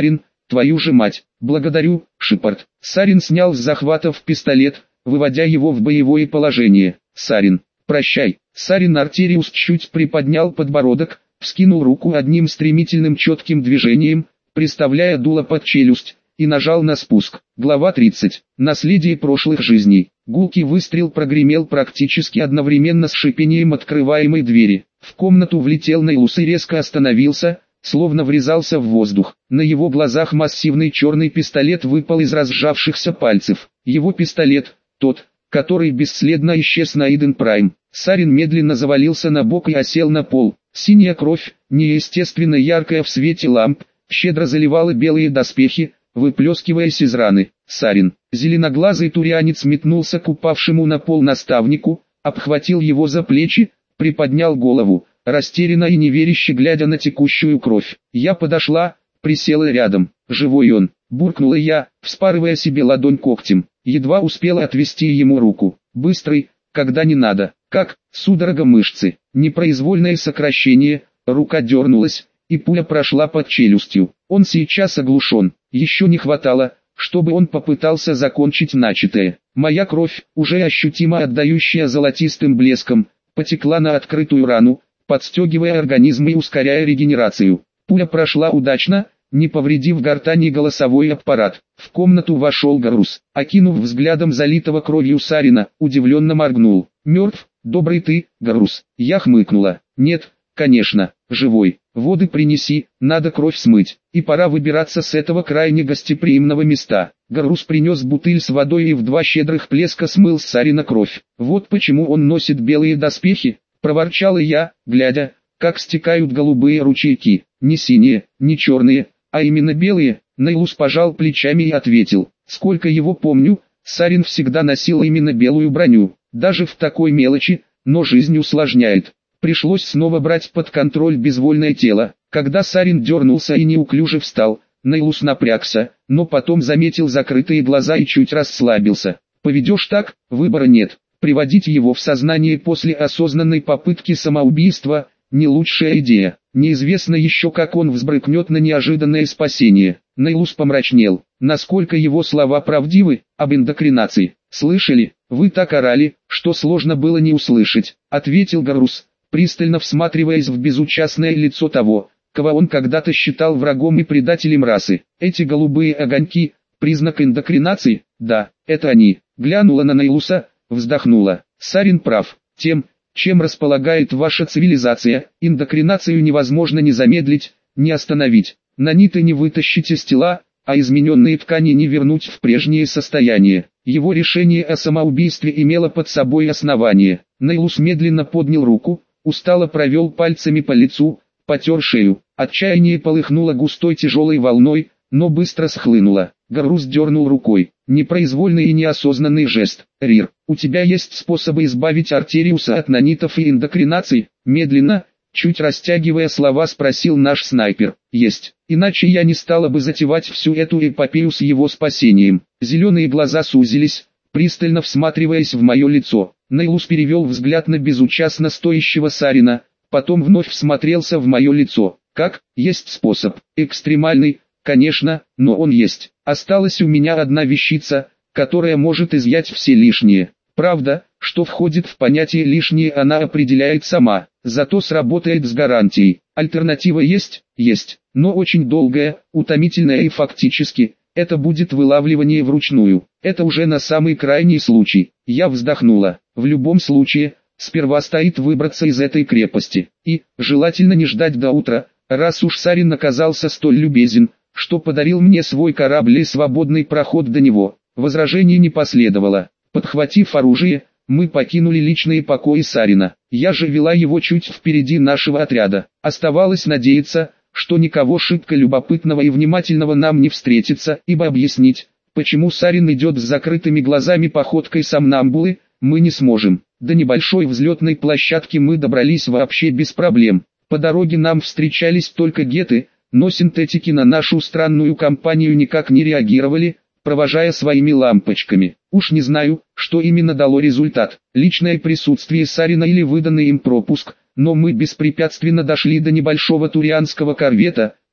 Speaker 1: твою же мать. Благодарю, Шепард. Сарин снял с захватов пистолет, выводя его в боевое положение. Сарин, прощай. Сарин Артериус чуть приподнял подбородок, вскинул руку одним стремительным четким движением, приставляя дуло под челюсть, и нажал на спуск. Глава 30. Наследие прошлых жизней. Гулкий выстрел прогремел практически одновременно с шипением открываемой двери. В комнату влетел Нейлус и резко остановился, словно врезался в воздух. На его глазах массивный черный пистолет выпал из разжавшихся пальцев. Его пистолет, тот, который бесследно исчез на Иден Прайм. Сарин медленно завалился на бок и осел на пол. Синяя кровь, неестественно яркая в свете ламп, щедро заливала белые доспехи, выплескиваясь из раны. Сарин, зеленоглазый турианец, метнулся к упавшему на пол наставнику, обхватил его за плечи, приподнял голову, растерянно и неверяще глядя на текущую кровь. Я подошла, присела рядом. «Живой он!» — буркнула я, вспарывая себе ладонь когтем. Едва успела отвести ему руку. Быстрый, когда не надо. Как, судорога мышцы, непроизвольное сокращение, рука дернулась, и пуля прошла под челюстью. Он сейчас оглушен. Еще не хватало, чтобы он попытался закончить начатое. Моя кровь, уже ощутимо отдающая золотистым блеском, потекла на открытую рану, подстегивая организм и ускоряя регенерацию. Пуля прошла удачно, не повредив гортань и голосовой аппарат. В комнату вошел Гарус, окинув взглядом залитого кровью Сарина, удивленно моргнул. «Мертв? Добрый ты, Гарус!» Я хмыкнула. «Нет, конечно, живой. Воды принеси, надо кровь смыть, и пора выбираться с этого крайне гостеприимного места». Гарус принес бутыль с водой и в 2 щедрых плеска смыл с Сарина кровь. «Вот почему он носит белые доспехи», — проворчала я, глядя, как стекают голубые ручейки. Не синие, не черные, а именно белые. Нейлус пожал плечами и ответил: «Сколько его помню, Сарин всегда носил именно белую броню, даже в такой мелочи, но жизнь усложняет». Пришлось снова брать под контроль безвольное тело. Когда Сарин дернулся и неуклюже встал, Нейлус напрягся, но потом заметил закрытые глаза и чуть расслабился. «Поведешь так, выбора нет. Приводить его в сознание после осознанной попытки самоубийства – не лучшая идея. Неизвестно еще, как он взбрыкнет на неожиданное спасение». Нейлус помрачнел. Насколько его слова правдивы, об эндокринации? «Слышали? Вы так орали, что сложно было не услышать», — ответил Гарус, пристально всматриваясь в безучастное лицо того, кого он когда-то считал врагом и предателем расы. «Эти голубые огоньки — признак эндокринации?» «Да, это они». Глянула на Нейлуса, вздохнула. «Сарин прав. Тем, чем располагает ваша цивилизация, эндокринацию невозможно ни замедлить, ни остановить. Наниты не вытащить из тела, а измененные ткани не вернуть в прежнее состояние». Его решение о самоубийстве имело под собой основание. Нейлус медленно поднял руку, устало провел пальцами по лицу, потер шею. Отчаяние полыхнуло густой тяжелой волной, но быстро схлынуло. Гарус дернул рукой. Непроизвольный и неосознанный жест. «Рир, у тебя есть способы избавить Артериуса от нанитов и эндокринаций?» Медленно, чуть растягивая слова, спросил наш снайпер. «Есть, иначе я не стала бы затевать всю эту эпопею с его спасением». Зеленые глаза сузились, пристально всматриваясь в мое лицо. Нейлус перевел взгляд на безучастно стоящего Сарина, потом вновь всмотрелся в мое лицо. «Как? Есть способ. Экстремальный, конечно, но он есть. Осталась у меня одна вещица, которая может изъять все лишнее. Правда, что входит в понятие лишнее, она определяет сама, зато сработает с гарантией. Альтернатива есть? Есть, но очень долгая, утомительная и фактически, это будет вылавливание вручную. Это уже на самый крайний случай». Я вздохнула. В любом случае, сперва стоит выбраться из этой крепости. И, желательно не ждать до утра, раз уж Сарин оказался столь любезен, что подарил мне свой корабль и свободный проход до него. Возражений не последовало. Подхватив оружие, мы покинули личные покои Сарина. Я же вела его чуть впереди нашего отряда. Оставалось надеяться, что никого шибко любопытного и внимательного нам не встретится, ибо объяснить, почему Сарин идет с закрытыми глазами походкой сомнамбулы, мы не сможем. До небольшой взлетной площадки мы добрались вообще без проблем. По дороге нам встречались только геты, но синтетики на нашу странную компанию никак не реагировали, провожая своими лампочками. Уж не знаю, что именно дало результат, личное присутствие Сарина или выданный им пропуск, но мы беспрепятственно дошли до небольшого турианского корвета,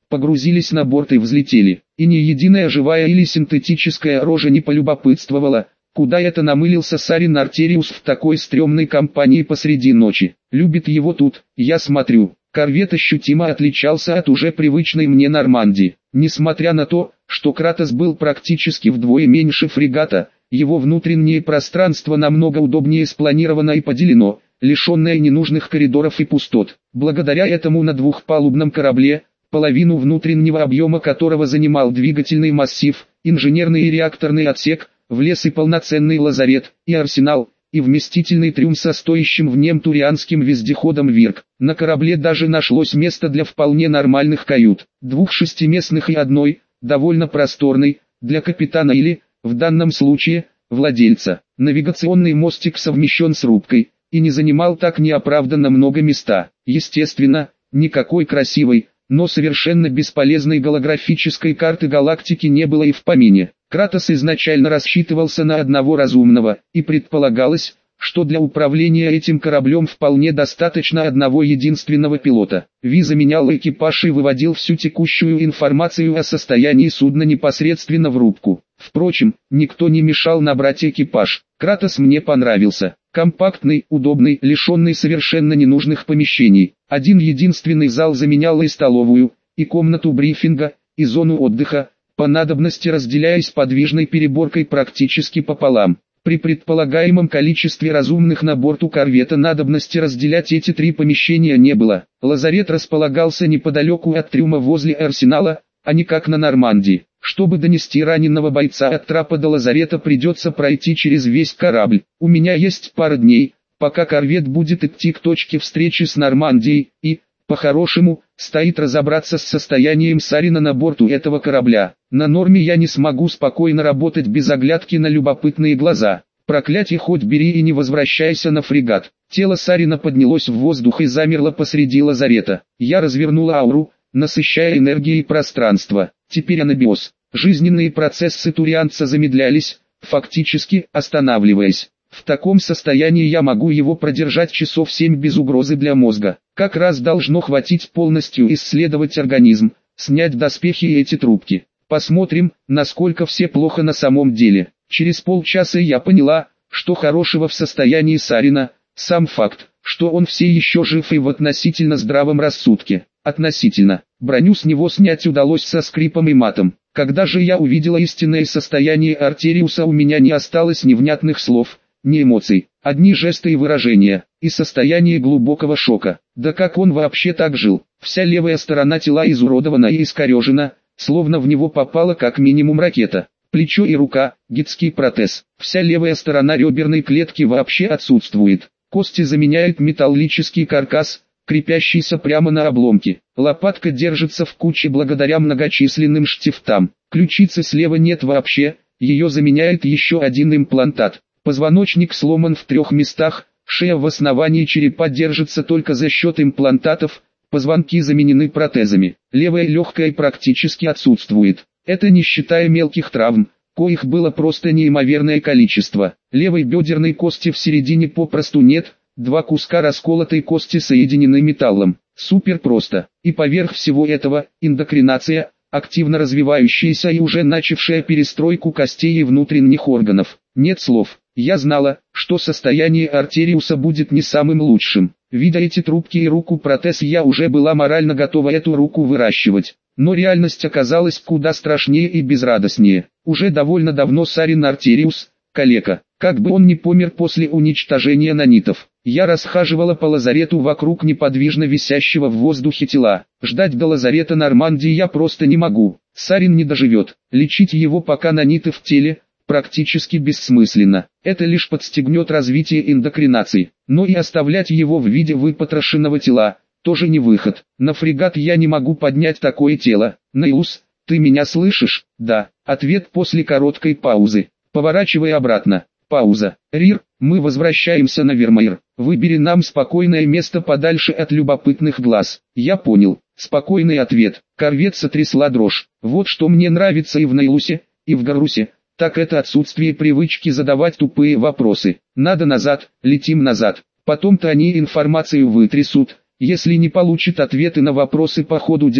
Speaker 1: погрузились на борт и взлетели. И ни единая живая или синтетическая рожа не полюбопытствовала, куда это намылился Сарин Артериус в такой стрёмной компании посреди ночи. Любит его тут, я смотрю. Корвет ощутимо отличался от уже привычной мне Нормандии. Несмотря на то, что Кратос был практически вдвое меньше фрегата, его внутреннее пространство намного удобнее спланировано и поделено, лишенное ненужных коридоров и пустот. Благодаря этому на двухпалубном корабле, половину внутреннего объема которого занимал двигательный массив, инженерный и реакторный отсек, влез и полноценный лазарет, и арсенал, и вместительный трюм со стоящим в нем турианским вездеходом Вирк. На корабле даже нашлось место для вполне нормальных кают, 2 шестиместных и одной, довольно просторной, для капитана или, в данном случае, владельца. Навигационный мостик совмещен с рубкой, и не занимал так неоправданно много места. Естественно, никакой красивой, но совершенно бесполезной голографической карты галактики не было и в помине. Кратос изначально рассчитывался на одного разумного, и предполагалось, что для управления этим кораблем вполне достаточно одного единственного пилота. Ви заменял экипаж и выводил всю текущую информацию о состоянии судна непосредственно в рубку. Впрочем, никто не мешал набрать экипаж. Кратос мне понравился. Компактный, удобный, лишенный совершенно ненужных помещений. Один единственный зал заменял и столовую, и комнату брифинга, и зону отдыха, по надобности разделяясь подвижной переборкой практически пополам. При предполагаемом количестве разумных на борту корвета надобности разделять эти 3 помещения не было. Лазарет располагался неподалеку от трюма возле арсенала, а не как на Нормандии. Чтобы донести раненого бойца от трапа до лазарета, придется пройти через весь корабль. У меня есть пара дней, пока корвет будет идти к точке встречи с Нормандией, и, по-хорошему, стоит разобраться с состоянием Сарина на борту этого корабля. На норме я не смогу спокойно работать без оглядки на любопытные глаза. Проклятие, хоть бери и не возвращайся на фрегат. Тело Сарина поднялось в воздух и замерло посреди лазарета. Я развернула ауру, насыщая энергией пространство. Теперь анабиоз. Жизненные процессы турианца замедлялись, фактически останавливаясь. В таком состоянии я могу его продержать часов 7 без угрозы для мозга. Как раз должно хватить полностью исследовать организм, снять доспехи и эти трубки. Посмотрим, насколько все плохо на самом деле. Через полчаса я поняла, что хорошего в состоянии Сарина, сам факт, что он все еще жив и в относительно здравом рассудке. Относительно. Броню с него снять удалось со скрипом и матом. Когда же я увидела истинное состояние Артериуса, у меня не осталось ни внятных слов, ни эмоций, одни жесты и выражения, и состояние глубокого шока. Да как он вообще так жил? Вся левая сторона тела изуродована и искорежена, словно в него попала как минимум ракета. Плечо и рука, гидский протез. Вся левая сторона реберной клетки вообще отсутствует. Кости заменяет металлический каркас, крепящийся прямо на обломке. Лопатка держится в куче благодаря многочисленным штифтам. Ключицы слева нет вообще, ее заменяет еще один имплантат. Позвоночник сломан в 3 местах, шея в основании черепа держится только за счет имплантатов, позвонки заменены протезами. Левая легкая практически отсутствует. Это не считая мелких травм, коих было просто неимоверное количество. Левой бедерной кости в середине попросту нет, 2 куска расколотой кости соединены металлом. Супер просто. И поверх всего этого, эндокринация, активно развивающаяся и уже начавшая перестройку костей и внутренних органов. Нет слов. Я знала, что состояние Артериуса будет не самым лучшим. Видя эти трубки и руку-протез, я уже была морально готова эту руку выращивать. Но реальность оказалась куда страшнее и безрадостнее. Уже довольно давно Сарин Артериус, калека, как бы он ни помер после уничтожения нанитов. Я расхаживала по лазарету вокруг неподвижно висящего в воздухе тела. Ждать до лазарета Нормандии я просто не могу. Сарин не доживет. Лечить его пока наниты в теле практически бессмысленно. Это лишь подстегнет развитие эндокринации. Но и оставлять его в виде выпотрошенного тела тоже не выход. На фрегат я не могу поднять такое тело. Неус, ты меня слышишь? Да. Ответ после короткой паузы. Поворачивай обратно. Пауза. Рир, мы возвращаемся на Вермеер. Выбери нам спокойное место подальше от любопытных глаз. Я понял. Спокойный ответ. Корвет сотрясла дрожь. Вот что мне нравится и в Нейлусе, и в Гарусе, так это отсутствие привычки задавать тупые вопросы. Надо назад, летим назад. Потом-то они информацию вытрясут, если не получат ответы на вопросы по ходу дела.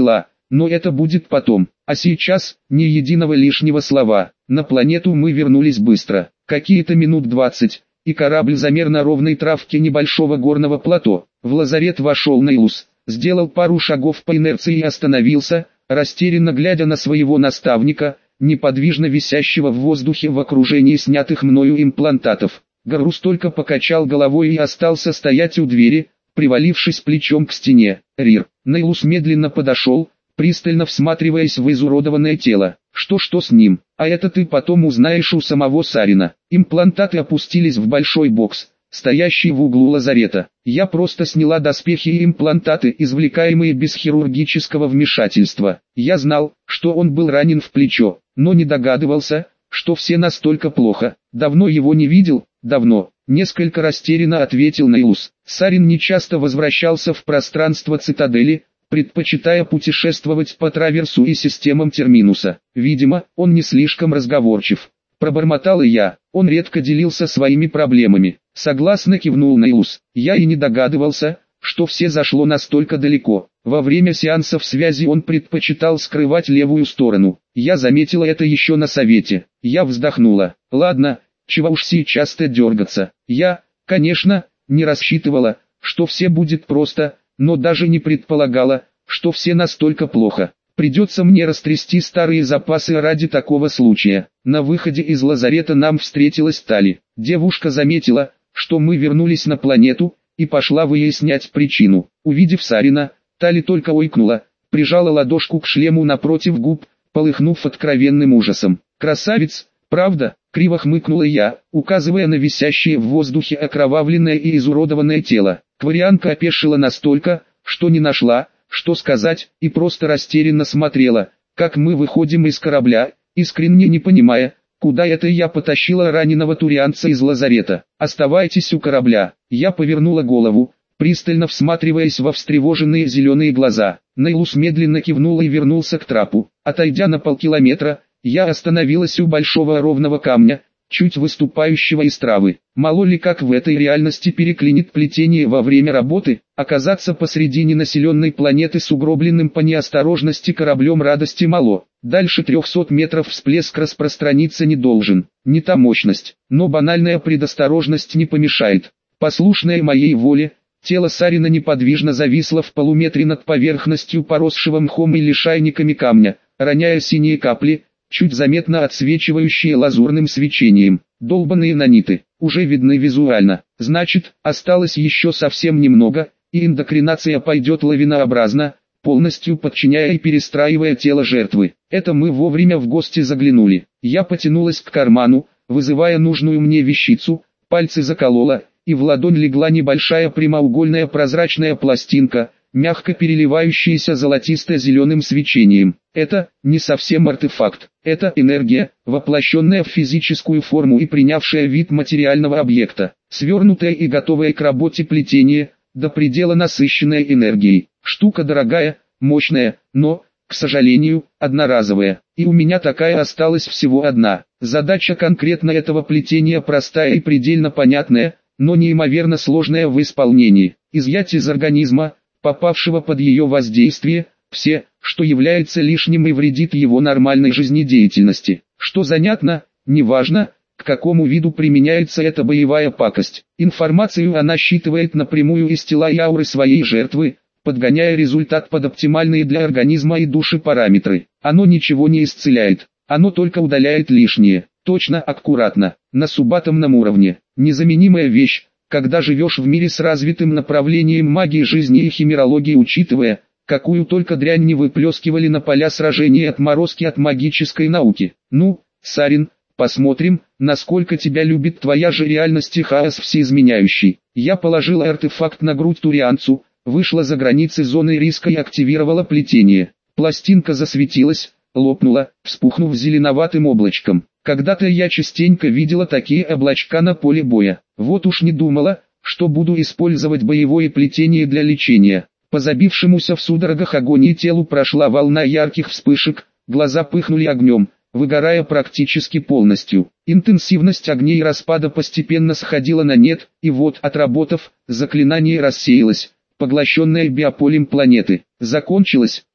Speaker 1: но это будет потом. А сейчас, ни единого лишнего слова. На планету мы вернулись быстро, какие-то минут 20, и корабль замер на ровной травке небольшого горного плато. В лазарет вошел Нейлус, сделал пару шагов по инерции и остановился, растерянно глядя на своего наставника, неподвижно висящего в воздухе в окружении снятых мною имплантатов. Гарус только покачал головой и остался стоять у двери, привалившись плечом к стене. Рир. Нейлус медленно подошел, пристально всматриваясь в изуродованное тело. Что с ним? А это ты потом узнаешь у самого Сарина. Имплантаты опустились в большой бокс, стоящий в углу лазарета. Я просто сняла доспехи и имплантаты, извлекаемые без хирургического вмешательства. Я знал, что он был ранен в плечо, но не догадывался, что все настолько плохо. Давно его не видел, давно. Несколько растерянно ответил Нейлус. Сарин нечасто возвращался в пространство цитадели, предпочитая путешествовать по траверсу и системам Терминуса. Видимо, он не слишком разговорчив. Пробормотал и я. Он редко делился своими проблемами. Согласно кивнул Нейлус. Я и не догадывался, что все зашло настолько далеко. Во время сеансов связи он предпочитал скрывать левую сторону. Я заметила это еще на совете. Я вздохнула. Ладно, чего уж сейчас-то дергаться. Я, конечно, не рассчитывала, что все будет просто, но даже не предполагала, что все настолько плохо. Придется мне растрясти старые запасы ради такого случая. На выходе из лазарета нам встретилась Тали. Девушка заметила, что мы вернулись на планету, и пошла выяснять причину. Увидев Сарина, Тали только ойкнула, прижала ладошку к шлему напротив губ, полыхнув откровенным ужасом. «Красавец, правда?» — криво хмыкнула я, указывая на висящее в воздухе окровавленное и изуродованное тело. Кварианка опешила настолько, что не нашла, что сказать, и просто растерянно смотрела, как мы выходим из корабля, искренне не понимая, куда это я потащила раненого турианца из лазарета. «Оставайтесь у корабля». Я повернула голову, пристально всматриваясь во встревоженные зеленые глаза. Нейлус медленно кивнул и вернулся к трапу. Отойдя на полкилометра, я остановилась у большого ровного камня, чуть выступающего из травы. Мало ли как в этой реальности переклинит плетение во время работы, оказаться посредине населенной планеты с угробленным по неосторожности кораблем радости мало. Дальше 300 метров всплеск распространиться не должен. Не та мощность, но банальная предосторожность не помешает. Послушная моей воле, тело Сарина неподвижно зависло в полуметре над поверхностью поросшего мхом и лишайниками камня, роняя синие капли, чуть заметно отсвечивающие лазурным свечением. Долбаные наниты, уже видны визуально. Значит, осталось еще совсем немного, и эндокринация пойдет лавинообразно, полностью подчиняя и перестраивая тело жертвы. Это мы вовремя в гости заглянули. Я потянулась к карману, вызывая нужную мне вещицу, пальцы заколола, и в ладонь легла небольшая прямоугольная прозрачная пластинка, мягко переливающаяся золотисто-зеленым свечением. Это не совсем артефакт, это энергия, воплощенная в физическую форму и принявшая вид материального объекта, свернутое и готовое к работе плетение, до предела насыщенное энергией. Штука дорогая, мощная, но, к сожалению, одноразовая. И у меня такая осталась всего одна. Задача конкретно этого плетения простая и предельно понятная, но неимоверно сложная в исполнении. Изъять из организма, попавшего под ее воздействие, все, что является лишним и вредит его нормальной жизнедеятельности. Что занятно, неважно, к какому виду применяется эта боевая пакость. Информацию она считывает напрямую из тела и ауры своей жертвы, подгоняя результат под оптимальные для организма и души параметры. Оно ничего не исцеляет, оно только удаляет лишнее, точно, аккуратно, на субатомном уровне. Незаменимая вещь, когда живешь в мире с развитым направлением магии жизни и химерологии, учитывая, какую только дрянь не выплескивали на поля сражений и отморозки от магической науки. Ну, Сарин, посмотрим, насколько тебя любит твоя же реальность и хаос всеизменяющий. Я положила артефакт на грудь турианцу, вышла за границы зоны риска и активировала плетение. Пластинка засветилась, лопнула, вспухнув зеленоватым облачком. Когда-то я частенько видела такие облачка на поле боя. Вот уж не думала, что буду использовать боевое плетение для лечения. По забившемуся в судорогах агонии телу прошла волна ярких вспышек, глаза пыхнули огнем, выгорая практически полностью. Интенсивность огней распада постепенно сходила на нет, и вот, отработав, заклинание рассеялось, поглощенное биополем планеты. Закончилось,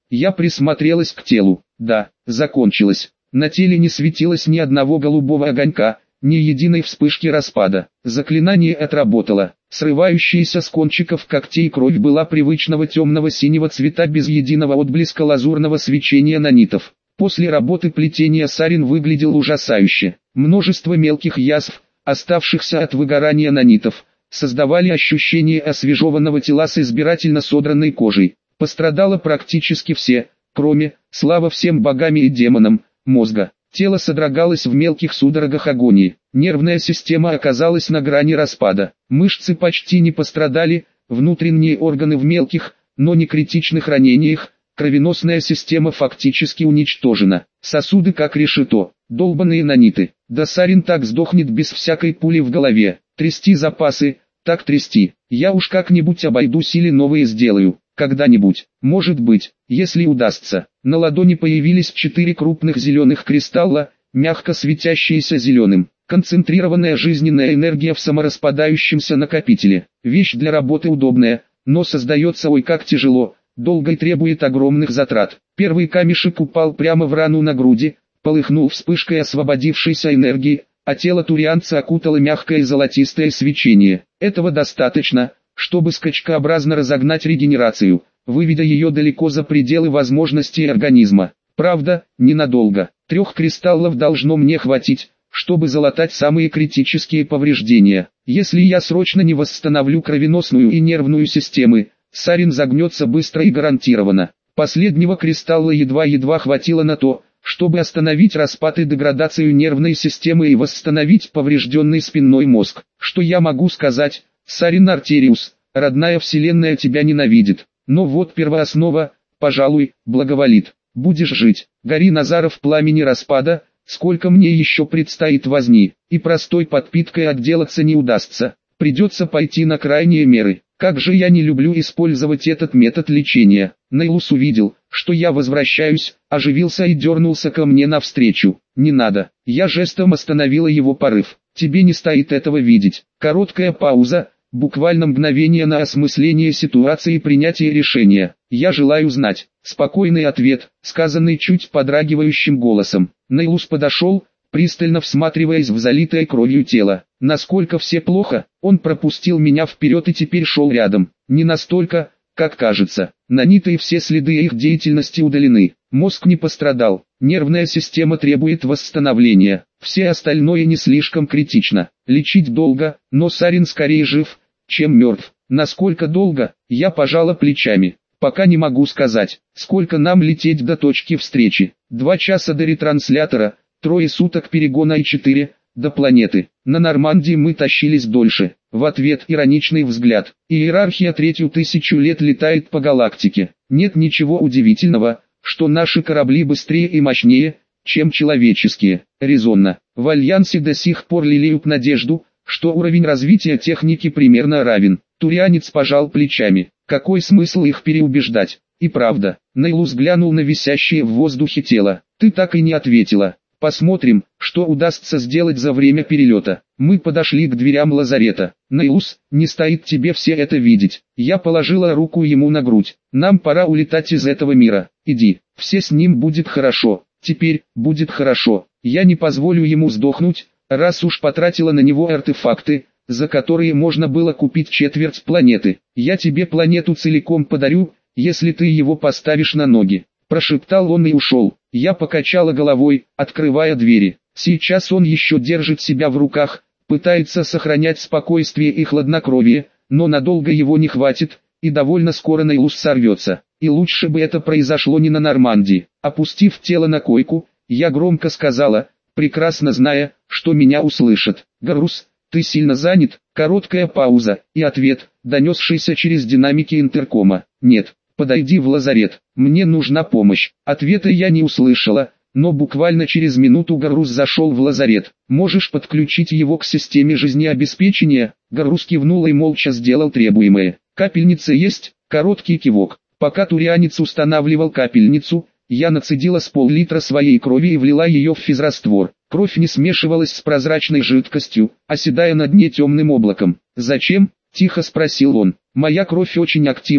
Speaker 1: Я присмотрелась к телу. Да, закончилось. На теле не светилось ни одного голубого огонька, ни единой вспышки распада. Заклинание отработало. Срывающаяся с кончиков когтей кровь была привычного темного синего цвета без единого отблеска лазурного свечения нанитов. После работы плетения Сарин выглядел ужасающе. Множество мелких язв, оставшихся от выгорания нанитов, создавали ощущение освежеванного тела с избирательно содранной кожей. Пострадало практически все, кроме, слава всем богам и демонам, мозга. Тело содрогалось в мелких судорогах агонии. Нервная система оказалась на грани распада. Мышцы почти не пострадали, внутренние органы в мелких, но не критичных ранениях. Кровеносная система фактически уничтожена. Сосуды как решето. Долбаные наниты. Да Сарин так сдохнет без всякой пули в голове. Трясти запасы, так трясти. Я уж как-нибудь обойдусь или новые сделаю. Когда-нибудь, может быть, если удастся. На ладони появились 4 крупных зеленых кристалла, мягко светящиеся зеленым. Концентрированная жизненная энергия в самораспадающемся накопителе. Вещь для работы удобная, но создается ой как тяжело, долго и требует огромных затрат. Первый камешек упал прямо в рану на груди, полыхнул вспышкой освободившейся энергии, а тело турианца окутало мягкое золотистое свечение. Этого достаточно, чтобы скачкообразно разогнать регенерацию, выведя ее далеко за пределы возможностей организма. Правда, ненадолго. 3 кристаллов должно мне хватить, чтобы залатать самые критические повреждения. Если я срочно не восстановлю кровеносную и нервную системы, Сарин загнется быстро и гарантированно. Последнего кристалла едва-едва хватило на то, чтобы остановить распад и деградацию нервной системы и восстановить поврежденный спинной мозг. Что я могу сказать? Сарин Артериус, родная вселенная тебя ненавидит, но вот первооснова, пожалуй, благоволит. Будешь жить, гори Назаров в пламени распада, сколько мне еще предстоит возни, и простой подпиткой отделаться не удастся, придется пойти на крайние меры. Как же я не люблю использовать этот метод лечения. Нейлус увидел, что я возвращаюсь, оживился и дернулся ко мне навстречу. Не надо, я жестом остановила его порыв. Тебе не стоит этого видеть. Короткая пауза. Буквально мгновение на осмысление ситуации и принятие решения. Я желаю знать. Спокойный ответ, сказанный чуть подрагивающим голосом. Нейлус подошел, пристально всматриваясь в залитое кровью тело. Насколько все плохо, он пропустил меня вперед и теперь шел рядом. Не настолько, как кажется. Наниты и все следы их деятельности удалены. Мозг не пострадал. Нервная система требует восстановления. Все остальное не слишком критично. Лечить долго, но Сарин скорее жив, чем мертв. Насколько долго, я пожала плечами. Пока не могу сказать, сколько нам лететь до точки встречи. 2 часа до ретранслятора, 3 суток перегона и 4 до планеты. На Нормандии мы тащились дольше. В ответ ироничный взгляд. Иерархия 3000 лет летает по галактике. Нет ничего удивительного, что наши корабли быстрее и мощнее, чем человеческие. Резонно. В Альянсе до сих пор лелеют надежду, что уровень развития техники примерно равен. Турианец пожал плечами. Какой смысл их переубеждать? И правда. Нейлус глянул на висящее в воздухе тело. Ты так и не ответила. Посмотрим, что удастся сделать за время перелета. Мы подошли к дверям лазарета. Нейлус, не стоит тебе все это видеть. Я положила руку ему на грудь. Нам пора улетать из этого мира. Иди, все с ним будет хорошо. Теперь, будет хорошо. Я не позволю ему сдохнуть, раз уж потратила на него артефакты, за которые можно было купить четверть планеты. Я тебе планету целиком подарю, если ты его поставишь на ноги. Прошептал он и ушел. Я покачала головой, открывая двери. Сейчас он еще держит себя в руках, пытается сохранять спокойствие и хладнокровие, но надолго его не хватит, и довольно скоро Нейлус сорвется. И лучше бы это произошло не на Нормандии. Опустив тело на койку, я громко сказала, прекрасно зная, что меня услышат. «Гарус, ты сильно занят?» Короткая пауза, и ответ, донесшийся через динамики интеркома. «Нет, подойди в лазарет, мне нужна помощь». Ответа я не услышала, но буквально через минуту Гарус зашел в лазарет. «Можешь подключить его к системе жизнеобеспечения?» Гарус кивнул и молча сделал требуемое. «Капельница есть?» Короткий кивок. Пока турианец устанавливал капельницу, я нацедила с пол-литра своей крови и влила ее в физраствор. Кровь не смешивалась с прозрачной жидкостью, оседая на дне темным облаком. «Зачем?» – тихо спросил он. «Моя кровь очень активна,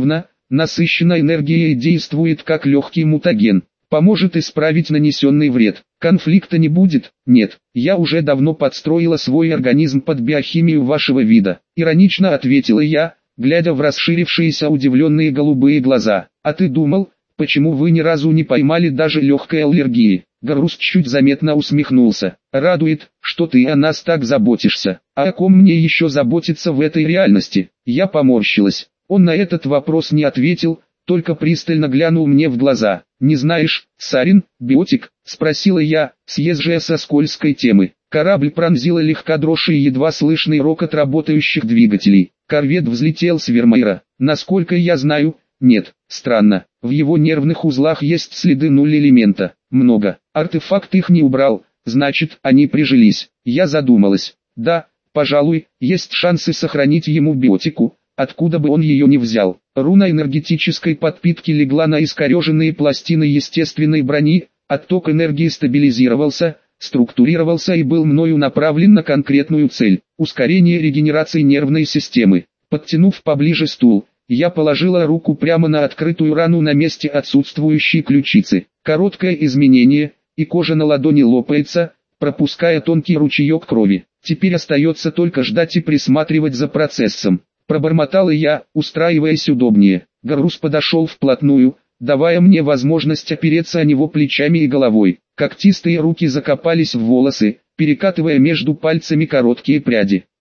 Speaker 1: Насыщена энергией действует как легкий мутаген. Поможет исправить нанесенный вред. Конфликта не будет? Нет. Я уже давно подстроила свой организм под биохимию вашего вида. Иронично ответила я, глядя в расширившиеся удивленные голубые глаза. А ты думал, почему вы ни разу не поймали даже легкой аллергии? Гарус чуть заметно усмехнулся. Радует, что ты о нас так заботишься. А о ком мне еще заботиться в этой реальности? Я поморщилась. Он на этот вопрос не ответил, только пристально глянул мне в глаза. «Не знаешь, Сарин, биотик?» – спросила я, съезжая со скользкой темы. Корабль пронзила легка дрожь и едва слышный рокот работающих двигателей. Корвет взлетел с Вермеера. Насколько я знаю, нет. Странно, в его нервных узлах есть следы нуль элемента. Много. Артефакт их не убрал, значит, они прижились. Я задумалась. Да, пожалуй, есть шансы сохранить ему биотику. Откуда бы он ее не взял. Руна энергетической подпитки легла на искореженные пластины естественной брони, отток энергии стабилизировался, структурировался и был мною направлен на конкретную цель – ускорение регенерации нервной системы. Подтянув поближе стул, я положила руку прямо на открытую рану на месте отсутствующей ключицы. Короткое изменение, и кожа на ладони лопается, пропуская тонкий ручеек крови. Теперь остается только ждать и присматривать за процессом. Пробормотала я, устраиваясь удобнее. Гарус подошел вплотную, давая мне возможность опереться о него плечами и головой. Когтистые руки закопались в волосы, перекатывая между пальцами короткие пряди.